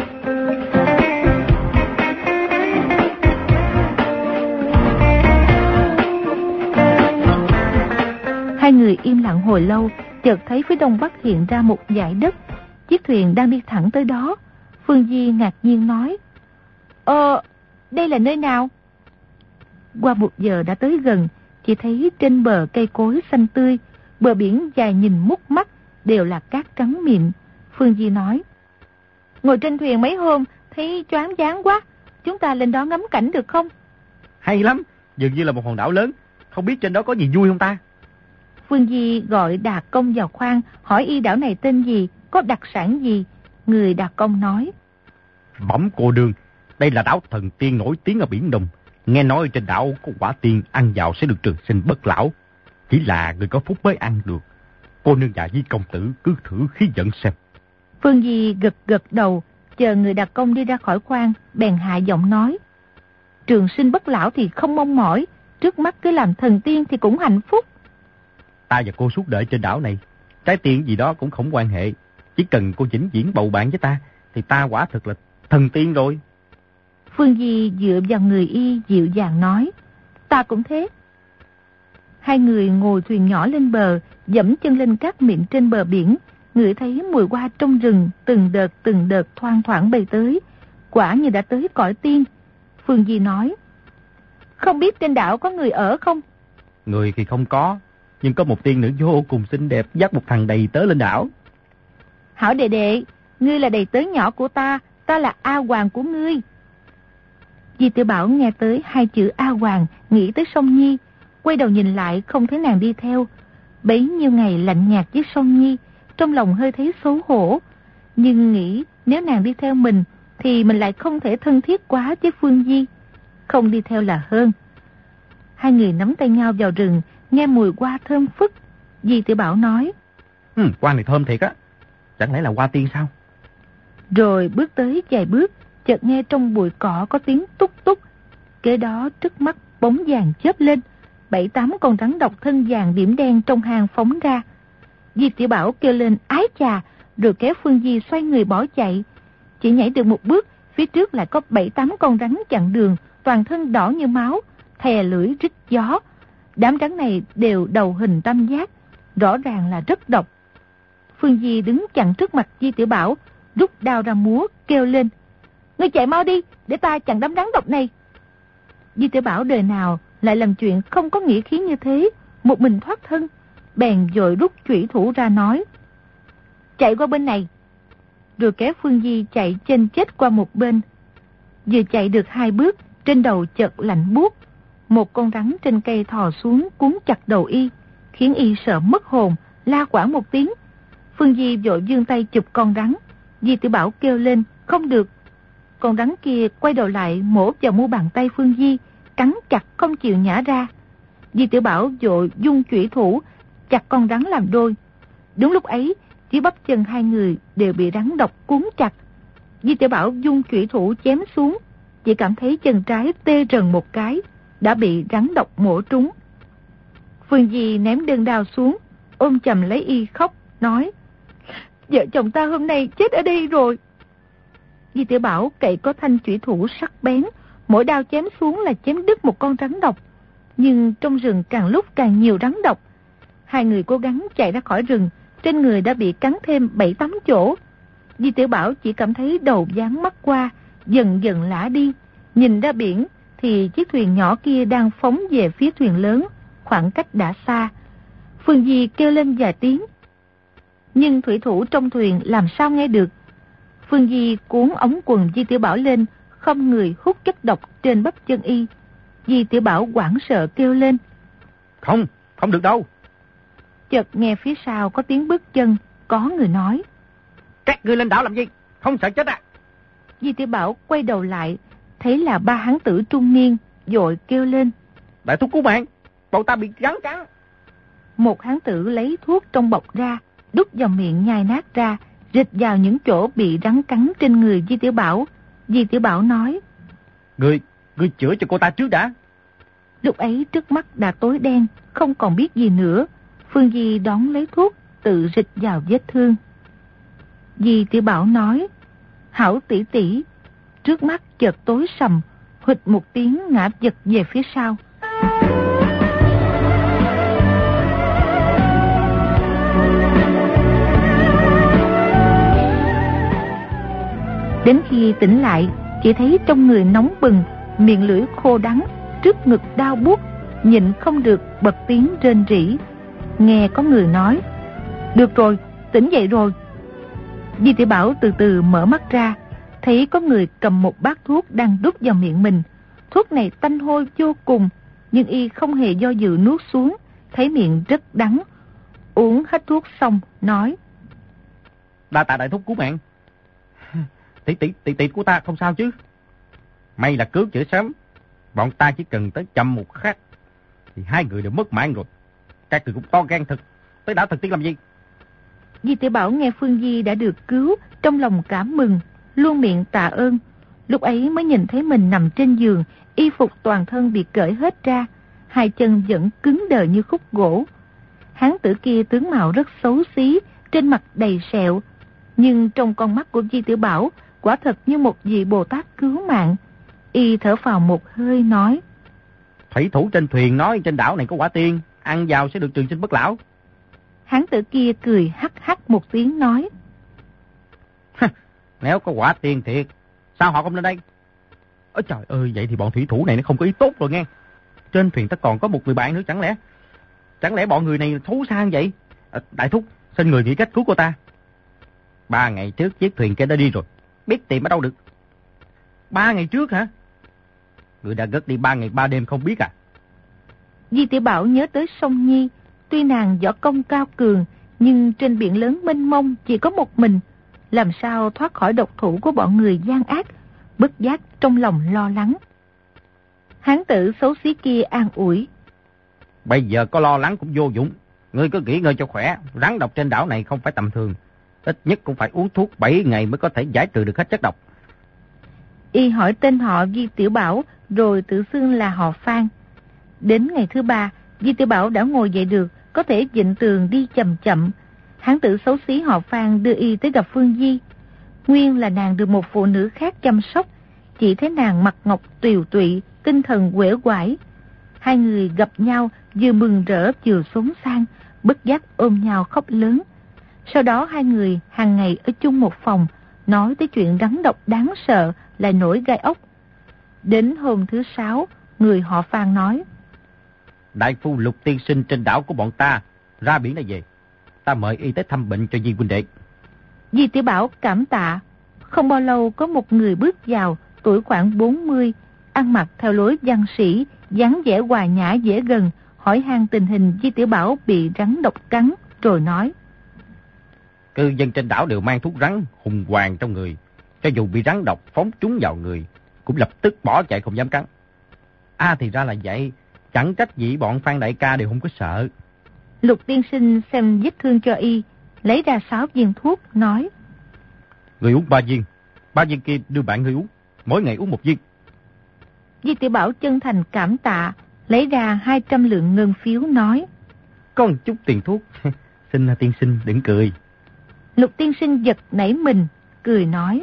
Hai người im lặng hồi lâu, chợt thấy phía đông bắc hiện ra một dải đất. Chiếc thuyền đang đi thẳng tới đó. Phương Di ngạc nhiên nói. Ờ, đây là nơi nào? Qua một giờ đã tới gần, chỉ thấy trên bờ cây cối xanh tươi, bờ biển dài nhìn mút mắt, đều là cát trắng mịn. Phương Di nói. Ngồi trên thuyền mấy hôm, thấy choáng váng quá. Chúng ta lên đó ngắm cảnh được không? Hay lắm, dường như là một hòn đảo lớn. Không biết trên đó có gì vui không ta? Phương Di gọi Đạt Công vào khoang, hỏi y đảo này tên gì, có đặc sản gì. Người Đạt Công nói. Bẩm cô đương, đây là đảo Thần Tiên nổi tiếng ở Biển Đông. Nghe nói trên đảo có quả tiên ăn vào sẽ được trường sinh bất lão. Chỉ là người có phúc mới ăn được. Cô nương và với công tử cứ thử khí vận xem. Phương Di gật gật đầu, chờ người Đạt Công đi ra khỏi khoang, bèn hạ giọng nói. Trường sinh bất lão thì không mong mỏi, trước mắt cứ làm thần tiên thì cũng hạnh phúc. Ta và cô suốt đợi trên đảo này, trái tiên gì đó cũng không quan hệ. Chỉ cần cô vĩnh viễn bầu bạn với ta, thì ta quả thực là thần tiên rồi. Phương Di dựa vào người y dịu dàng nói. Ta cũng thế. Hai người ngồi thuyền nhỏ lên bờ, dẫm chân lên cát mịn trên bờ biển, ngửi thấy mùi hoa trong rừng từng đợt từng đợt thoang thoảng bay tới. Quả như đã tới cõi tiên. Phương Di nói. Không biết trên đảo có người ở không? Người thì không có, nhưng có một tiên nữ vô cùng xinh đẹp dắt một thằng đầy tớ lên đảo. Hảo đệ đệ, ngươi là đầy tớ nhỏ của ta, ta là A Hoàng của ngươi. Di Tiểu Bảo nghe tới hai chữ A Hoàng, nghĩ tới Song Nhi, quay đầu nhìn lại không thấy nàng đi theo. Bấy nhiêu ngày lạnh nhạt với Song Nhi, trong lòng hơi thấy xấu hổ, nhưng nghĩ nếu nàng đi theo mình thì mình lại không thể thân thiết quá với Phương Di, không đi theo là hơn. Hai người nắm tay nhau vào rừng, nghe mùi hoa thơm phức. Di Tiểu Bảo nói. Ừ, hoa này thơm thiệt á, chẳng lẽ là hoa tiên sao? Rồi bước tới vài bước, chợt nghe trong bụi cỏ có tiếng túc túc. Kế đó trước mắt bóng vàng chớp lên, bảy tám con rắn độc thân vàng điểm đen trong hang phóng ra. Di Tiểu Bảo kêu lên ái chà, rồi kéo Phương Di xoay người bỏ chạy. Chỉ nhảy được một bước, phía trước lại có bảy tám con rắn chặn đường, toàn thân đỏ như máu, thè lưỡi rít gió. Đám rắn này đều đầu hình tam giác, rõ ràng là rất độc. Phương Di đứng chặn trước mặt Di Tiểu Bảo, rút đao ra múa, kêu lên. Ngươi chạy mau đi, để ta chặn đám rắn độc này. Di Tiểu Bảo đời nào lại làm chuyện không có nghĩa khí như thế, một mình thoát thân, bèn vội rút chủy thủ ra nói. Chạy qua bên này. Rồi kéo Phương Di chạy chênh chết qua một bên. Vừa chạy được hai bước, trên đầu chợt lạnh buốt. Một con rắn trên cây thò xuống cuốn chặt đầu y, khiến y sợ mất hồn, la quảng một tiếng. Phương Di vội vươn tay chụp con rắn. Di Tiểu Bảo kêu lên, không được. Con rắn kia quay đầu lại mổ vào mu bàn tay Phương Di, cắn chặt không chịu nhả ra. Di Tiểu Bảo vội dung chủy thủ, chặt con rắn làm đôi. Đúng lúc ấy, chỉ bắp chân hai người đều bị rắn độc cuốn chặt. Di Tiểu Bảo dung chủy thủ chém xuống, chỉ cảm thấy chân trái tê rần một cái, đã bị rắn độc mổ trúng. Phương Di ném đơn đao xuống, ôm chầm lấy y khóc, nói. Vợ chồng ta hôm nay chết ở đây rồi. Di Tiểu Bảo cậy có thanh chủy thủ sắc bén, mỗi đao chém xuống là chém đứt một con rắn độc. Nhưng trong rừng càng lúc càng nhiều rắn độc. Hai người cố gắng chạy ra khỏi rừng, trên người đã bị cắn thêm bảy tám chỗ. Di Tiểu Bảo chỉ cảm thấy đầu váng mắt qua, dần dần lả đi. Nhìn ra biển thì chiếc thuyền nhỏ kia đang phóng về phía thuyền lớn, khoảng cách đã xa. Phương Di kêu lên vài tiếng, nhưng thủy thủ trong thuyền làm sao nghe được. Phương Di cuốn ống quần Di Tiểu Bảo lên, không người hút chất độc trên bắp chân y. Di Tiểu Bảo hoảng sợ kêu lên. Không, không được đâu. Chợt nghe phía sau có tiếng bước chân, có người nói. Các ngươi lên đảo làm gì? Không sợ chết à? Di Tiểu Bảo quay đầu lại, thấy là ba hán tử trung niên, vội kêu lên. Đại thúc cứu mạng, bọn ta bị rắn cắn. Một hán tử lấy thuốc trong bọc ra, đút vào miệng nhai nát ra, rịch vào những chỗ bị rắn cắn trên người Di Tiểu Bảo. Di Tiểu Bảo nói: Ngươi, ngươi chữa cho cô ta trước đã. Lúc ấy trước mắt đã tối đen, không còn biết gì nữa. Phương Di đón lấy thuốc, tự rịch vào vết thương. Di Tiểu Bảo nói: Hảo tỷ tỷ. Trước mắt chợt tối sầm, hụt một tiếng ngã giật về phía sau. Đến khi tỉnh lại, chỉ thấy trong người nóng bừng, miệng lưỡi khô đắng, trước ngực đau buốt, nhịn không được bật tiếng rên rỉ. Nghe có người nói: Được rồi, tỉnh dậy rồi. Di Tiểu Bảo từ từ mở mắt ra, thấy có người cầm một bát thuốc đang đút vào miệng mình. Thuốc này tanh hôi vô cùng, nhưng y không hề do dự nuốt xuống, thấy miệng rất đắng. Uống hết thuốc xong, nói: Đa tạ đại thúc cứu mạng. Tỷ tỷ tỷ tỷ của ta không sao chứ? May là cứu chữa sớm. Bọn ta chỉ cần tới chậm một khắc thì hai người đều mất mạng rồi. Các người cũng to gan thật, tới đã thực tiễn làm gì? Di Tiểu Bảo nghe Phương Di đã được cứu, trong lòng cảm mừng, luôn miệng tạ ơn. Lúc ấy mới nhìn thấy mình nằm trên giường, y phục toàn thân bị cởi hết ra, hai chân vẫn cứng đờ như khúc gỗ. Hán tử kia tướng mạo rất xấu xí, trên mặt đầy sẹo, nhưng trong con mắt của Di Tiểu Bảo quả thật như một vị Bồ Tát cứu mạng. Y thở phào một hơi nói: Thủy thủ trên thuyền nói trên đảo này có quả tiên, ăn vào sẽ được trường sinh bất lão. Hán tử kia cười hắc hắc một tiếng nói: Nếu có quả tiên thiệt, sao họ không lên đây? Ôi trời ơi, vậy thì bọn thủy thủ này nó không có ý tốt rồi nghe. Trên thuyền ta còn có một người bạn nữa, chẳng lẽ Chẳng lẽ bọn người này thú sang vậy? À, đại thúc, xin người nghĩ cách cứu cô ta. Ba ngày trước chiếc thuyền kia đã đi rồi, biết tìm ở đâu được. Ba ngày trước hả? Người đã gất đi ba ngày ba đêm không biết à? Di Tiểu Bảo nhớ tới Song Nhi. Tuy nàng võ công cao cường, nhưng trên biển lớn mênh mông chỉ có một mình, làm sao thoát khỏi độc thủ của bọn người gian ác. Bất giác trong lòng lo lắng. Hán tử xấu xí kia an ủi: Bây giờ có lo lắng cũng vô dụng. Ngươi cứ nghỉ ngơi cho khỏe. Rắn độc trên đảo này không phải tầm thường, ít nhất cũng phải uống thuốc bảy ngày mới có thể giải trừ được hết chất độc. Y hỏi tên họ Di Tiểu Bảo, rồi tự xưng là họ Phan. Đến ngày thứ ba, Di Tiểu Bảo đã ngồi dậy được, có thể vịn tường đi chậm chậm. Hán tử xấu xí họ Phan đưa y tới gặp Phương Di. Nguyên là nàng được một phụ nữ khác chăm sóc, chỉ thấy nàng mặt ngọc tiều tụy, tinh thần uể oải. Hai người gặp nhau, vừa mừng rỡ vừa xốn sang, bất giác ôm nhau khóc lớn. Sau đó hai người hàng ngày ở chung một phòng, nói tới chuyện rắn độc đáng sợ lại nổi gai ốc. Đến hôm thứ sáu, người họ Phan nói: Đại phu Lục tiên sinh trên đảo của bọn ta ra biển này về, ta mời y tới thăm bệnh cho Di huynh đệ. Di Tiểu Bảo cảm tạ. Không bao lâu có một người bước vào, tuổi khoảng bốn mươi, ăn mặc theo lối văn sĩ, dáng vẻ hòa nhã dễ gần, hỏi han tình hình Di Tiểu Bảo bị rắn độc cắn, rồi nói: Cư dân trên đảo đều mang thuốc rắn hùng hoàng trong người, cho dù bị rắn độc phóng trúng vào người cũng lập tức bỏ chạy không dám cắn. À thì ra là vậy, chẳng trách gì bọn Phan đại ca đều không có sợ. Lục tiên sinh xem vết thương cho y, lấy ra sáu viên thuốc, nói: Người uống ba viên, ba viên kia đưa bạn người uống, mỗi ngày uống một viên. Di Tiểu Bảo chân thành cảm tạ, lấy ra hai trăm lượng ngân phiếu, nói: Có một chút tiền thuốc, xin tiên sinh đừng cười. Lục tiên sinh giật nảy mình, cười nói: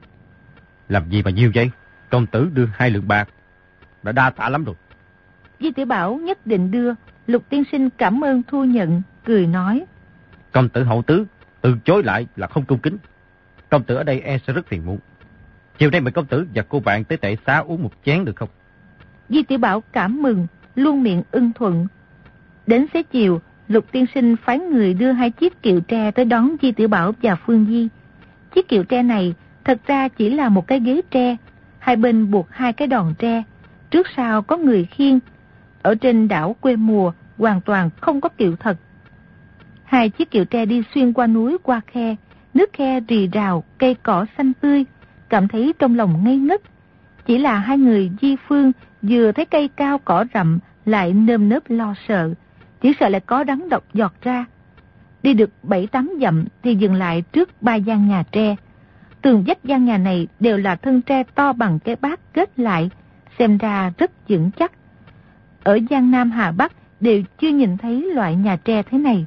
Làm gì mà nhiều vậy? Công tử đưa hai lượng bạc, đã đa tạ lắm rồi. Di Tiểu Bảo nhất định đưa. Lục tiên sinh cảm ơn thu nhận, cười nói: Công tử hậu tứ, từ chối lại là không cung kính. Công tử ở đây e sẽ rất phiền muộn. Chiều nay mời công tử và cô bạn tới tệ xá uống một chén được không? Di Tiểu Bảo cảm mừng, luôn miệng ưng thuận. Đến xế chiều, Lục tiên sinh phái người đưa hai chiếc kiệu tre tới đón Di Tiểu Bảo và Phương Di. Chiếc kiệu tre này thật ra chỉ là một cái ghế tre, hai bên buộc hai cái đòn tre, trước sau có người khiêng. Ở trên đảo quê mùa hoàn toàn không có kiệu thật. Hai chiếc kiệu tre đi xuyên qua núi, qua khe, nước khe rì rào, cây cỏ xanh tươi, cảm thấy trong lòng ngây ngất. Chỉ là hai người Di Phương vừa thấy cây cao cỏ rậm lại nơm nớp lo sợ, chỉ sợ lại có rắn độc giọt ra. Đi được bảy tám dặm thì dừng lại trước ba gian nhà tre. Tường vách gian nhà này đều là thân tre to bằng cái bát kết lại, xem ra rất vững chắc. Ở Giang Nam Hà Bắc đều chưa nhìn thấy loại nhà tre thế này.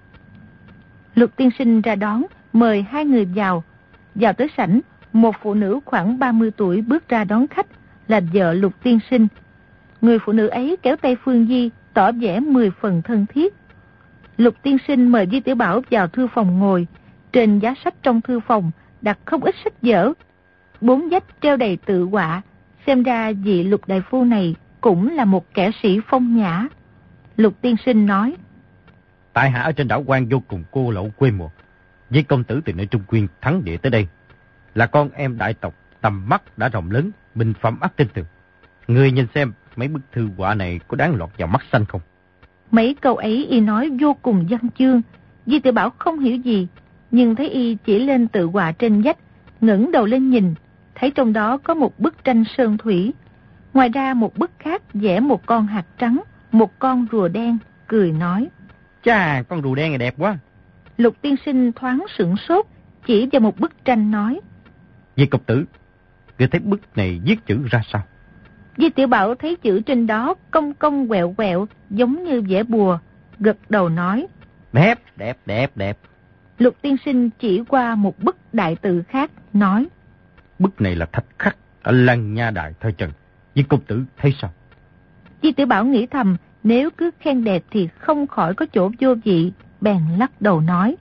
Lục tiên sinh ra đón, mời hai người vào. Vào tới sảnh, một phụ nữ khoảng ba mươi tuổi bước ra đón khách, là vợ Lục tiên sinh. Người phụ nữ ấy kéo tay Phương Di, tỏ vẻ mười phần thân thiết. Lục tiên sinh mời Di Tiểu Bảo vào thư phòng ngồi. Trên giá sách trong thư phòng đặt không ít sách vở, bốn vách treo đầy tự họa. Xem ra vị Lục đại phu này cũng là một kẻ sĩ phong nhã. Lục tiên sinh nói: tại hạ ở trên đảo Quan vô cùng cô lậu quê mùa, với công tử từ nơi Trung Nguyên thắng địa tới đây, là con em đại tộc, tầm mắt đã rộng lớn, bình phẩm ắt trên tường. Người nhìn xem mấy bức thư họa này có đáng lọt vào mắt xanh không? Mấy câu ấy y nói vô cùng văn chương. Di Tiểu Bảo không hiểu gì, nhưng thấy y chỉ lên tự họa trên vách, ngẩng đầu lên nhìn, thấy trong đó có một bức tranh sơn thủy. Ngoài ra một bức khác vẽ một con hạt trắng, một con rùa đen, cười nói: chà, con rùa đen này đẹp quá. Lục tiên sinh thoáng sửng sốt, chỉ vào một bức tranh nói: Di công tử, ngươi thấy bức này viết chữ ra sao? Di Tiểu Bảo thấy chữ trên đó cong cong quẹo quẹo, giống như vẽ bùa, gật đầu nói: Đẹp, đẹp, đẹp, đẹp. Lục tiên sinh chỉ qua một bức đại tự khác, nói: Bức này là thạch khắc ở Lăng Nha Đại thời Trần. Di công tử thấy sao? Di Tiểu Bảo nghĩ thầm, nếu cứ khen đẹp thì không khỏi có chỗ vô vị, bèn lắc đầu nói: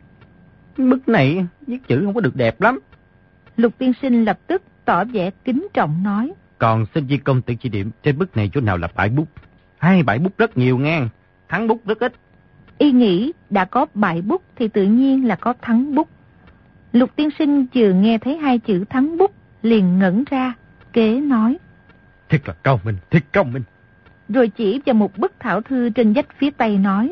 Bức này viết chữ không có được đẹp lắm. Lục tiên sinh lập tức tỏ vẻ kính trọng nói: Còn xin Di công tử chỉ điểm trên bức này chỗ nào là bãi bút. Hai bãi bút rất nhiều ngang, thắng bút rất ít. Y nghĩ đã có bãi bút thì tự nhiên là có thắng bút. Lục tiên sinh vừa nghe thấy hai chữ thắng bút liền ngẩn ra, kế nói: Thật là cao minh, thật cao minh. Rồi chỉ vào một bức thảo thư trên vách phía tây nói: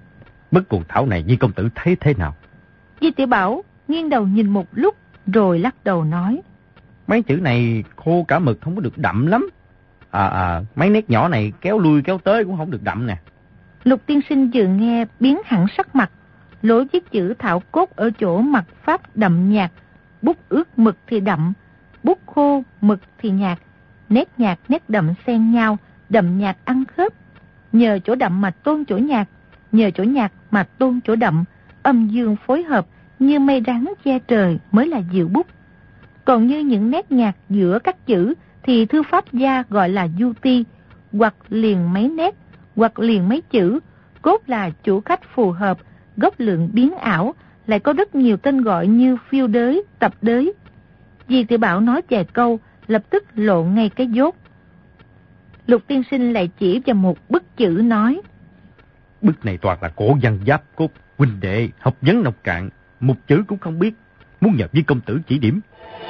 Bức cuồng thảo này Di công tử thấy thế nào? Di Tiểu Bảo nghiêng đầu nhìn một lúc rồi lắc đầu nói: Mấy chữ này khô cả mực, không có được đậm lắm. À à, mấy nét nhỏ này kéo lui kéo tới cũng không được đậm nè. Lục tiên sinh vừa nghe biến hẳn sắc mặt. Lối viết chữ thảo cốt ở chỗ mặt pháp đậm nhạt, bút ướt mực thì đậm, bút khô mực thì nhạt, nét nhạt nét đậm xen nhau, đậm nhạt ăn khớp. Nhờ chỗ đậm mà tôn chỗ nhạt, nhờ chỗ nhạt mà tôn chỗ đậm, âm dương phối hợp như mây rắn che trời mới là diệu bút. Còn như những nét nhạt giữa các chữ thì thư pháp gia gọi là du ti, hoặc liền mấy nét, hoặc liền mấy chữ, cốt là chủ khách phù hợp, gốc lượng biến ảo, lại có rất nhiều tên gọi như phiêu đới, tập đới. Di Tiểu Bảo nói vài câu, lập tức lộ ngay cái dốt. Lục tiên sinh lại chỉ vào một bức chữ nói: Bức này toàn là cổ văn giáp cốt, huynh đệ học vấn nông cạn, một chữ cũng không biết, muốn nhờ Di công tử chỉ điểm.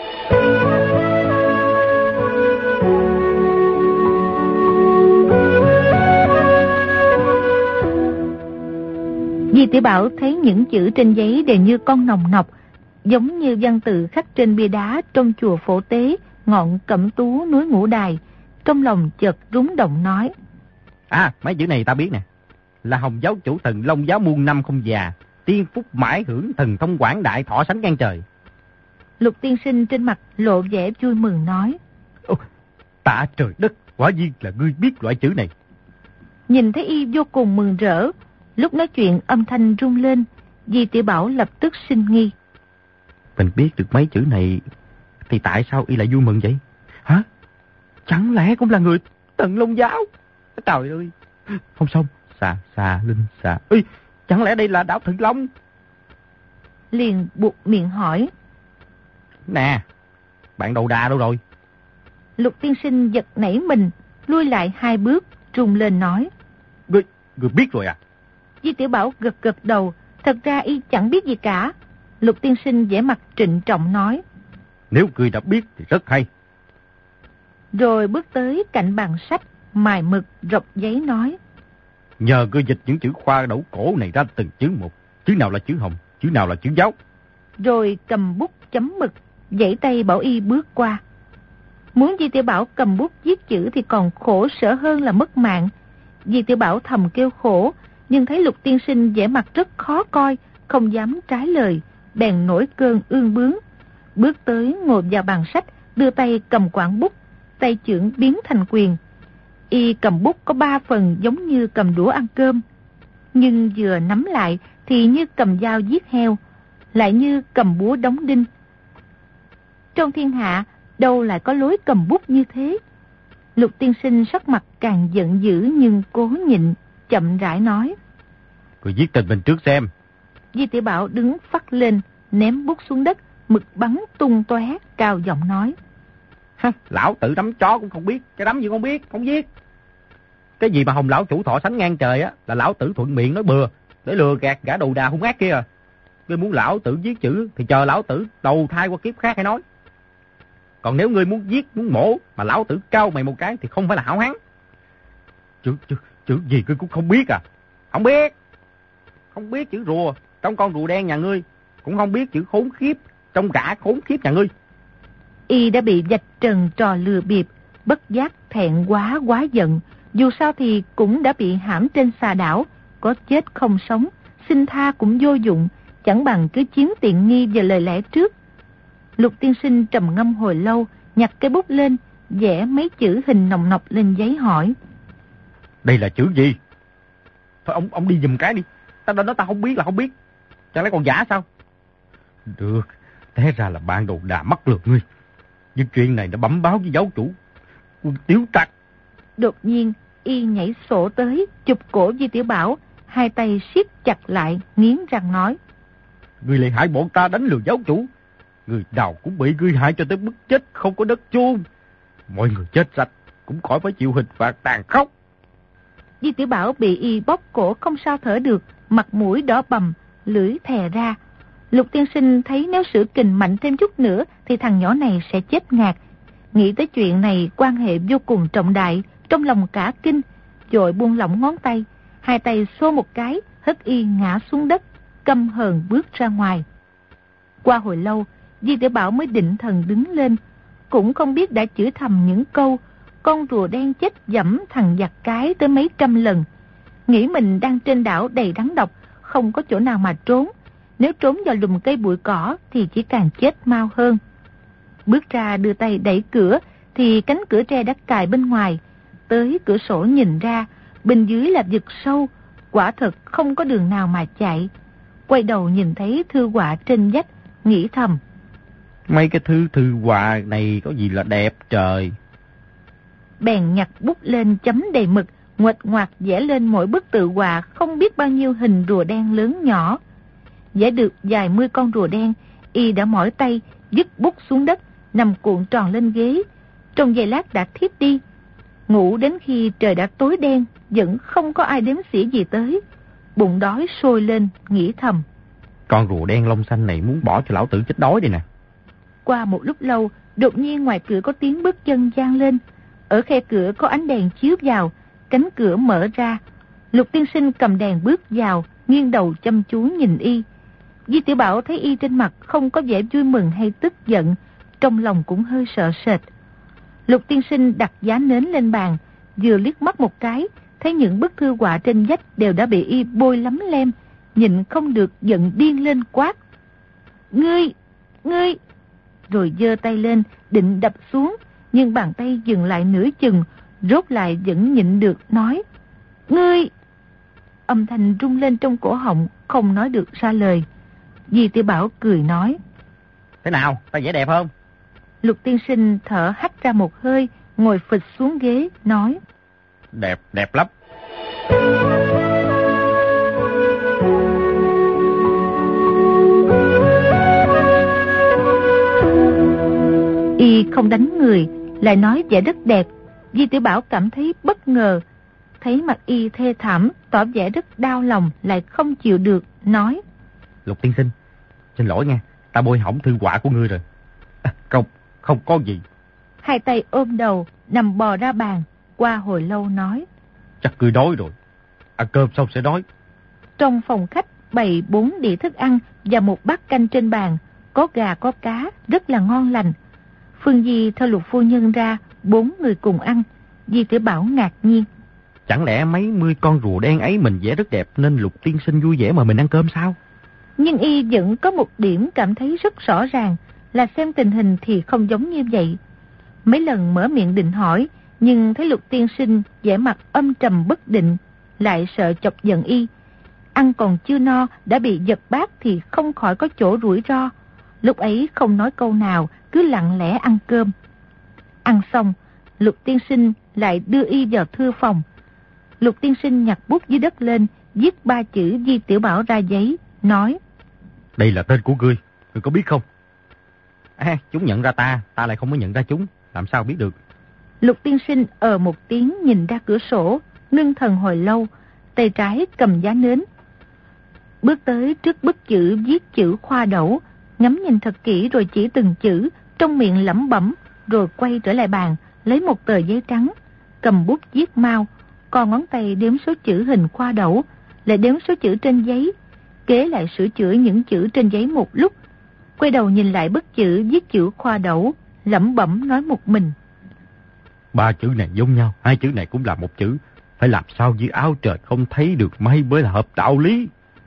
Di Tiểu Bảo thấy những chữ trên giấy đều như con nòng nọc, giống như văn tự khắc trên bia đá trong chùa Phổ Tế, ngọn Cẩm Tú núi Ngũ Đài. Trong lòng chợt rúng động nói: À, mấy chữ này ta biết nè, là Hồng giáo chủ thần Long giáo muôn năm không già, tiên phúc mãi hưởng, thần thông quảng đại, thọ sánh ngang trời. Lục tiên sinh trên mặt lộ vẻ vui mừng nói: Ồ, tạ trời đất, quả nhiên là ngươi biết loại chữ này. Nhìn thấy y vô cùng mừng rỡ, lúc nói chuyện âm thanh rung lên. Di Tiểu Bảo lập tức sinh nghi: Mình biết được mấy chữ này thì tại sao y lại vui mừng vậy? Hả? Chẳng lẽ cũng là người Thần Long giáo? Trời ơi, không xong, xà xà linh xà. Ê, chẳng lẽ đây là đảo Thần Long? Liền buộc miệng hỏi: Nè, bạn đầu đà đâu rồi? Lục tiên sinh giật nảy mình, lui lại hai bước, rung lên nói: Ngươi, ngươi biết rồi à? Di Tiểu Bảo gật gật đầu, thật ra y chẳng biết gì cả. Lục tiên sinh vẻ mặt trịnh trọng nói: Nếu ngươi đã biết thì rất hay. Rồi bước tới cạnh bàn sách, mài mực rọc giấy nói: Nhờ ngươi dịch những chữ khoa đẩu cổ này ra từng chữ một, chữ nào là chữ hồng, chữ nào là chữ giáo. Rồi cầm bút chấm mực, giãy tay bảo y bước qua. Muốn Di Tiểu Bảo cầm bút viết chữ thì còn khổ sở hơn là mất mạng. Di Tiểu Bảo thầm kêu khổ, nhưng thấy Lục tiên sinh vẻ mặt rất khó coi, không dám trái lời, bèn nổi cơn ương bướng, bước tới ngồi vào bàn sách, đưa tay cầm quảng bút, tay chưởng biến thành quyền. Y cầm bút có ba phần giống như cầm đũa ăn cơm, nhưng vừa nắm lại thì như cầm dao giết heo, lại như cầm búa đóng đinh. Trong thiên hạ đâu lại có lối cầm bút như thế? Lục tiên sinh sắc mặt càng giận dữ nhưng cố nhịn, chậm rãi nói: Người viết tên mình trước xem. Di Tiểu Bảo đứng phắt lên, ném bút xuống đất, mực bắn tung tóe, cao giọng nói: Hả, lão tử đấm chó cũng không biết, cái đấm gì không biết, không viết. Cái gì mà Hồng lão chủ thọ sánh ngang trời á, là lão tử thuận miệng nói bừa, để lừa gạt gã đầu đà hung ác kia à. Ngươi muốn lão tử viết chữ thì chờ lão tử đầu thai qua kiếp khác hay nói. Còn nếu ngươi muốn viết, muốn mổ mà lão tử cao mày một cái thì không phải là hảo hán. Chữ, chữ, chữ gì ngươi cũng không biết à? Không biết. Không biết chữ rùa trong con rùa đen nhà ngươi, cũng không biết chữ khốn khiếp trong gã khốn khiếp nhà ngươi. Y đã bị vạch trần trò lừa bịp, bất giác thẹn quá quá giận. Dù sao thì cũng đã bị hãm trên xà đảo, có chết không sống, xin tha cũng vô dụng, chẳng bằng cứ chiếm tiện nghi về lời lẽ trước. Lục tiên sinh trầm ngâm hồi lâu, nhặt cái bút lên, vẽ mấy chữ hình nồng nọc lên giấy hỏi: Đây là chữ gì? Thôi ông ông đi giùm cái đi. Tao nói tao không biết là không biết. Chẳng lẽ còn giả sao? Được, té ra là bạn đồ đà mắc lượt ngươi. Nhưng chuyện này đã bẩm báo với giáo chủ Quân Tiếu Trạch. Đột nhiên Y nhảy sổ tới, chụp cổ Di Tiểu Bảo, hai tay siết chặt lại, nghiến răng nói: Ngươi lại hại bọn ta đánh lừa giáo chủ. Người nào cũng bị ngươi hại cho tới mức chết không có đất chôn. Mọi người chết sạch cũng khỏi phải chịu hình phạt tàn khốc. Di Tiểu Bảo bị Y bóp cổ không sao thở được, mặt mũi đỏ bầm, lưỡi thè ra. Lục tiên sinh thấy nếu sử kình mạnh thêm chút nữa thì thằng nhỏ này sẽ chết ngạt. Nghĩ tới chuyện này quan hệ vô cùng trọng đại, trong lòng cả kinh, vội buông lỏng ngón tay, hai tay xô một cái, hất Y ngã xuống đất, căm hờn bước ra ngoài. Qua hồi lâu, Di Tiểu Bảo mới định thần đứng lên, cũng không biết đã chửi thầm những câu con rùa đen chết dẫm thằng giặc cái tới mấy trăm lần. Nghĩ mình đang trên đảo đầy rắn độc, không có chỗ nào mà trốn. Nếu trốn vào lùm cây bụi cỏ thì chỉ càng chết mau hơn. Bước ra đưa tay đẩy cửa thì cánh cửa tre đã cài bên ngoài. Tới cửa sổ nhìn ra, bên dưới là vực sâu, quả thật không có đường nào mà chạy. Quay đầu nhìn thấy thư họa trên vách, nghĩ thầm: Mấy cái thư thư họa này có gì là đẹp trời. Bèn nhặt bút lên chấm đầy mực, nguệch ngoạc vẽ lên mỗi bức tự họa không biết bao nhiêu hình rùa đen lớn nhỏ. Vẽ được vài mươi con rùa đen, Y đã mỏi tay, dứt bút xuống đất, nằm cuộn tròn lên ghế. Trong giây lát đã thiếp đi. Ngủ đến khi trời đã tối đen, vẫn không có ai đếm xỉa gì tới. Bụng đói sôi lên, nghĩ thầm: Con rùa đen lông xanh này muốn bỏ cho lão tử chết đói đây nè. Qua một lúc lâu, đột nhiên ngoài cửa có tiếng bước chân vang lên. Ở khe cửa có ánh đèn chiếu vào, cánh cửa mở ra. Lục tiên sinh cầm đèn bước vào, nghiêng đầu chăm chú nhìn Y. Di Tiểu Bảo thấy Y trên mặt không có vẻ vui mừng hay tức giận, trong lòng cũng hơi sợ sệt. Lục tiên sinh đặt giá nến lên bàn, vừa liếc mắt một cái, thấy những bức thư họa trên vách đều đã bị Y bôi lấm lem, nhịn không được giận điên lên quát: Ngươi, ngươi! Rồi giơ tay lên, định đập xuống, nhưng bàn tay dừng lại nửa chừng, rốt lại vẫn nhịn được nói: Ngươi! Âm thanh rung lên trong cổ họng, không nói được ra lời. Di Tiểu Bảo cười nói: Thế nào, ta vẽ đẹp không? Lục tiên sinh thở hắt ra một hơi, ngồi phịch xuống ghế, nói: Đẹp, đẹp lắm. Y không đánh người, lại nói vẽ rất đẹp. Di Tiểu Bảo cảm thấy bất ngờ, thấy mặt Y thê thảm, tỏ vẻ rất đau lòng, lại không chịu được, nói: Lục tiên sinh, xin lỗi nha, ta bôi hỏng thư họa của ngươi rồi. À, không, không có gì. Hai tay ôm đầu, nằm bò ra bàn. Qua hồi lâu nói: Chắc ngươi đói rồi, ăn cơm xong sẽ đói. Trong phòng khách bày bốn đĩa thức ăn và một bát canh trên bàn, có gà có cá, rất là ngon lành. Phương Di theo Lục phu nhân ra, bốn người cùng ăn. Di Tiểu Bảo ngạc nhiên: Chẳng lẽ mấy mươi con rùa đen ấy mình vẽ rất đẹp nên Lục tiên sinh vui vẻ mà mình ăn cơm sao? Nhưng y vẫn có một điểm cảm thấy rất rõ ràng, là xem tình hình thì không giống như vậy. Mấy lần mở miệng định hỏi, nhưng thấy Lục tiên sinh vẻ mặt âm trầm bất định, lại sợ chọc giận y. Ăn còn chưa no đã bị giật bát thì không khỏi có chỗ rủi ro. Lúc ấy không nói câu nào, cứ lặng lẽ ăn cơm. Ăn xong, Lục tiên sinh lại đưa y vào thư phòng. Lục tiên sinh nhặt bút dưới đất lên, viết ba chữ Di Tiểu Bảo ra giấy, nói: Đây là tên của ngươi, ngươi có biết không? À, chúng nhận ra ta, ta lại không có nhận ra chúng, làm sao biết được? Lục tiên sinh ờ một tiếng nhìn ra cửa sổ, ngưng thần hồi lâu, tay trái cầm giá nến. Bước tới trước bức chữ viết chữ khoa đẩu, ngắm nhìn thật kỹ rồi chỉ từng chữ, trong miệng lẩm bẩm, rồi quay trở lại bàn, lấy một tờ giấy trắng, cầm bút viết mau, còn ngón tay đếm số chữ hình khoa đẩu, lại đếm số chữ trên giấy, kế lại sửa chữa những chữ trên giấy một lúc, quay đầu nhìn lại bức chữ viết chữ khoa đẩu, lẩm bẩm nói một mình: Ba chữ này giống nhau, hai chữ này cũng là một chữ, phải làm sao dưới áo trời không thấy được mây mới là hợp đạo lý.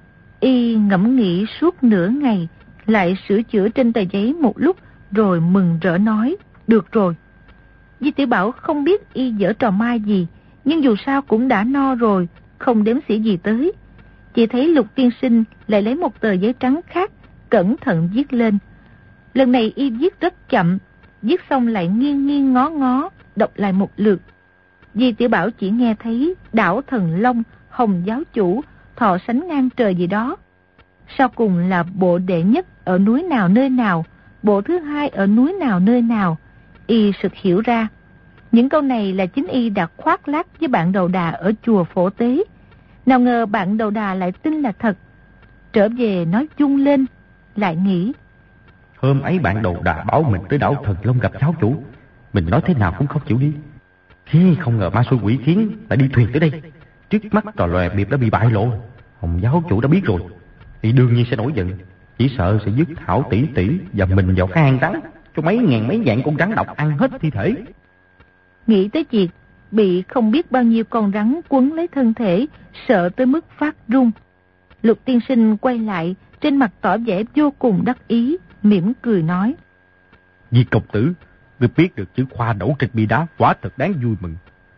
Y ngẫm nghĩ suốt nửa ngày, lại sửa chữa trên tờ giấy một lúc, rồi mừng rỡ nói: Được rồi. Di Tiểu Bảo không biết y giở trò ma gì, nhưng dù sao cũng đã no rồi, không đếm xỉa gì tới. Chỉ thấy Lục tiên sinh lại lấy một tờ giấy trắng khác, cẩn thận viết lên. Lần này y viết rất chậm, viết xong lại nghiêng nghiêng ngó ngó, đọc lại một lượt. Di Tiểu Bảo chỉ nghe thấy đảo thần long, hồng giáo chủ, thọ sánh ngang trời gì đó. Sau cùng là bộ đệ nhất ở núi nào nơi nào, bộ thứ hai ở núi nào nơi nào. Y sực hiểu ra, những câu này là chính y đã khoác lác với bạn đầu đà ở chùa Phổ Tế. Nào ngờ bạn đầu đà lại tin là thật. Trở về nói chung lên, lại nghĩ: Hôm ấy bạn đầu đà bảo mình tới đảo Thần Long gặp giáo chủ, mình nói thế nào cũng không chịu đi. Thế không ngờ ma xui quỷ khiến lại đi thuyền tới đây. Trước mắt trò lòe biệp đã bị bại lộ, hồng giáo chủ đã biết rồi thì đương nhiên sẽ nổi giận, chỉ sợ sẽ dứt Thảo tỷ tỷ và mình vào hang rắn, cho mấy ngàn mấy vạn con rắn độc ăn hết thi thể. Nghĩ tới việc bị không biết bao nhiêu con rắn quấn lấy thân thể, sợ tới mức phát run, Lục tiên sinh quay lại, trên mặt tỏ vẻ vô cùng đắc ý, mỉm cười nói: Di công tử, ngươi biết được chữ khoa đẩu trên bia đá quả thật đáng vui mừng.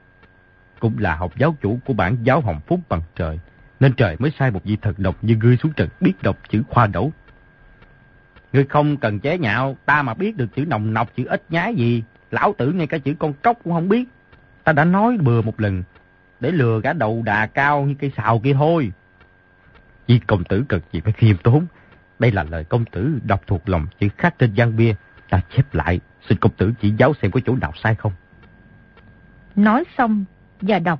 Cũng là học giáo chủ của bản giáo Hồng Phúc bằng trời, nên trời mới sai một vị thần độc như ngươi xuống trần biết đọc chữ khoa đẩu. Ngươi không cần chế nhạo, ta mà biết được chữ nồng nọc, chữ ít nhái gì, lão tử ngay cả chữ con tróc cũng không biết. Ta đã nói bừa một lần, để lừa cả đầu đà cao như cây sào kia thôi. Vì công tử cần gì phải khiêm tốn. Đây là lời công tử đọc thuộc lòng chữ khắc trên văn bia, ta chép lại, xin công tử chỉ giáo xem có chỗ nào sai không. Nói xong và đọc: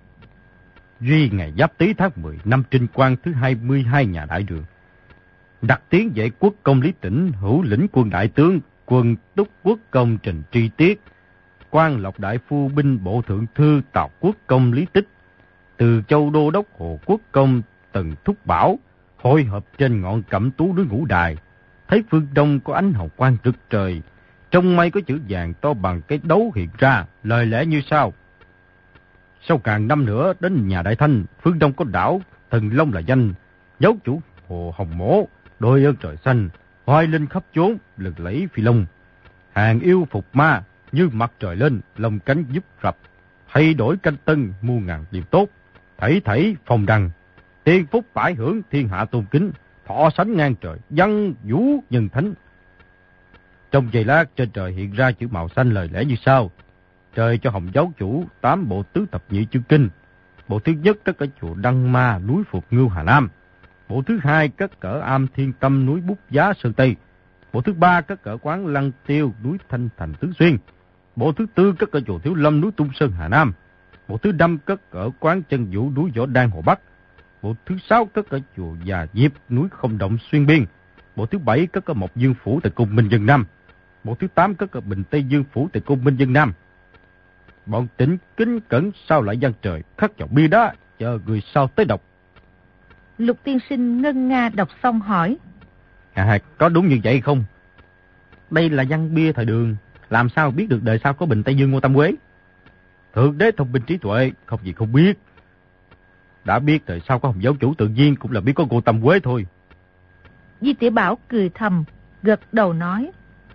Duy ngày Giáp Tý tháng mười năm Trinh Quang thứ hai mươi hai nhà đại đường, đặt tiến vệ quốc công Lý Tĩnh, hữu lĩnh quân đại tướng, quân túc quốc công Trình Tri Tiết, quan lộc đại phu binh bộ thượng thư Tào quốc công Lý Tích, từ châu đô đốc Hồ quốc công Tần Thúc Bảo, hội hợp trên ngọn Cẩm Tú núi Ngũ Đài, thấy phương đông có ánh hào quang rực trời, trong mây có chữ vàng to bằng cái đấu hiện ra, lời lẽ như sau: Sau càng năm nữa đến nhà Đại Thanh, phương đông có đảo Thần Long là danh, giáo chủ Hồ Hồng Mỗ, đôi ơn trời xanh, hoài linh khắp chốn, lực lẫy phi long, hàng yêu phục ma, như mặt trời lên, lông cánh giúp rập, thay đổi canh tân, muôn ngàn điểm tốt, thảy thảy phòng đằng, tiên phúc bãi hưởng, thiên hạ tôn kính, thọ sánh ngang trời, văn vũ nhân thánh. Trong giây lát trên trời hiện ra chữ màu xanh, lời lẽ như sau: Trời cho Hồng giáo chủ tám bộ tứ thập nhị chương kinh. Bộ thứ nhất cất ở chùa Đăng Ma, núi Phục Ngưu, Hà Nam. Bộ thứ hai cất ở Am Thiên Tâm, núi Bút Giá, Sơn Tây. Bộ thứ ba cất ở quán Lăng Tiêu, núi Thanh Thành, Tứ Xuyên. Bộ thứ tư cất ở chùa Thiếu Lâm, núi Tung Sơn, Hà Nam. Bộ thứ năm cất ở quán Chân Vũ, núi Võ Đan, Hồ Bắc. Bộ thứ sáu cất ở chùa Già Diệp, núi Không Động, Xuyên Biên. Bộ thứ bảy cất ở Mộc Dương Phủ, tại Cung Minh Dân Nam. Bộ thứ tám cất ở Bình Tây Dương Phủ, tại Cung Minh Dân Nam. Bọn Tĩnh kính cẩn sao lại văn trời khắc vào bia đá, chờ người sau tới đọc. Lục tiên sinh ngân nga đọc xong hỏi: À, có đúng như vậy không? Đây là văn bia thời Đường, làm sao biết được đời sau có Bình Tây Dương Ngô Tam Quế? Thượng đế thông minh trí tuệ, không gì không biết. Đã biết đời sau có Hồng giáo chủ tự nhiên cũng là biết có Ngô Tam Quế thôi. Di Tiểu Bảo cười thầm, gật đầu nói.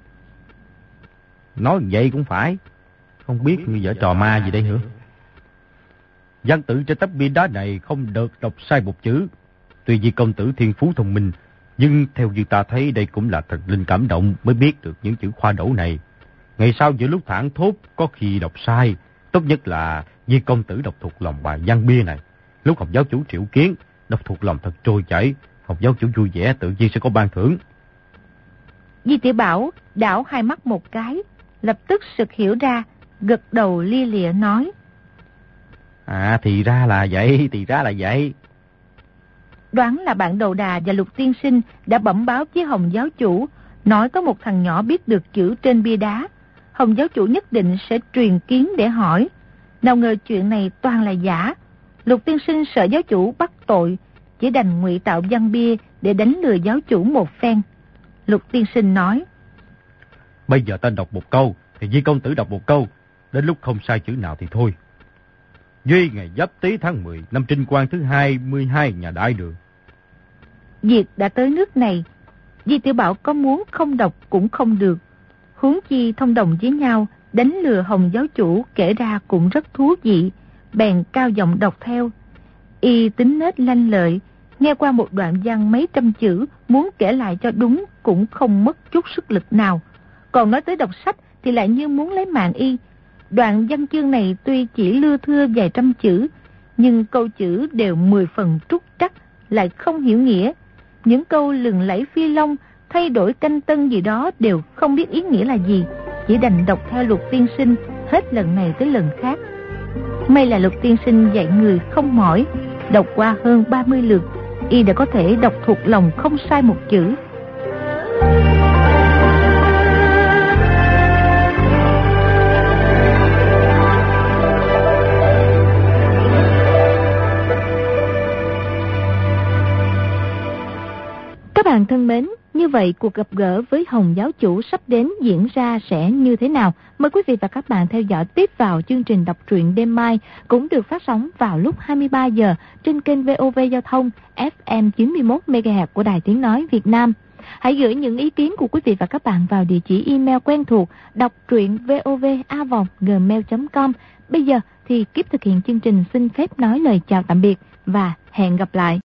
Nói vậy cũng phải. Không biết như vợ trò ma gì đây nữa. Văn tự trên tấm bia đá này không được đọc sai một chữ. Tuy vì công tử thiên phú thông minh, nhưng theo như ta thấy đây cũng là thần linh cảm động mới biết được những chữ khoa đổ này. Ngày sau giữa lúc thảng thốt có khi đọc sai, tốt nhất là vì công tử đọc thuộc lòng bài văn bia này. Lúc học giáo chủ triệu kiến, đọc thuộc lòng thật trôi chảy, học giáo chủ vui vẻ tự nhiên sẽ có ban thưởng. Di Tiểu Bảo đảo hai mắt một cái, lập tức sực hiểu ra, gật đầu lia lịa nói. À thì ra là vậy, thì ra là vậy. Đoán là bạn Đầu Đà và Lục Tiên Sinh đã bẩm báo với Hồng giáo chủ, nói có một thằng nhỏ biết được chữ trên bia đá. Hồng giáo chủ nhất định sẽ truyền kiến để hỏi. Nào ngờ chuyện này toàn là giả. Lục Tiên Sinh sợ giáo chủ bắt tội, chỉ đành ngụy tạo văn bia để đánh lừa giáo chủ một phen. Lục Tiên Sinh nói. Bây giờ ta đọc một câu, thì Di công tử đọc một câu. Đến lúc không sai chữ nào thì thôi. Duy ngày Giáp Tý tháng mười năm Trinh Quang thứ hai mươi hai nhà Đại Đường. Việc đã tới nước này, Di Tiểu Bảo có muốn không đọc cũng không được. Huống chi thông đồng với nhau, đánh lừa Hồng giáo chủ kể ra cũng rất thú vị, bèn cao giọng đọc theo. Y tính nết lanh lợi, nghe qua một đoạn văn mấy trăm chữ, muốn kể lại cho đúng cũng không mất chút sức lực nào. Còn nói tới đọc sách thì lại như muốn lấy mạng y. Đoạn văn chương này tuy chỉ lưa thưa vài trăm chữ, nhưng câu chữ đều mười phần trúc trắc, lại không hiểu nghĩa. Những câu lừng lẫy phi long, thay đổi canh tân gì đó đều không biết ý nghĩa là gì, chỉ đành đọc theo Lục Tiên Sinh hết lần này tới lần khác. May là Lục Tiên Sinh dạy người không mỏi, đọc qua hơn ba mươi lượt, y đã có thể đọc thuộc lòng không sai một chữ. Các bạn thân mến, như vậy cuộc gặp gỡ với Hồng giáo chủ sắp đến diễn ra sẽ như thế nào? Mời quý vị và các bạn theo dõi tiếp vào chương trình đọc truyện đêm mai, cũng được phát sóng vào lúc hai mươi ba giờ trên kênh vê o vê Giao thông ép em chín mươi mốt mê ga héc của Đài Tiếng Nói Việt Nam. Hãy gửi những ý kiến của quý vị và các bạn vào địa chỉ email quen thuộc đọc truyện vov a vòng gmail chấm com. Bây giờ thì Kiếp thực hiện chương trình xin phép nói lời chào tạm biệt và hẹn gặp lại.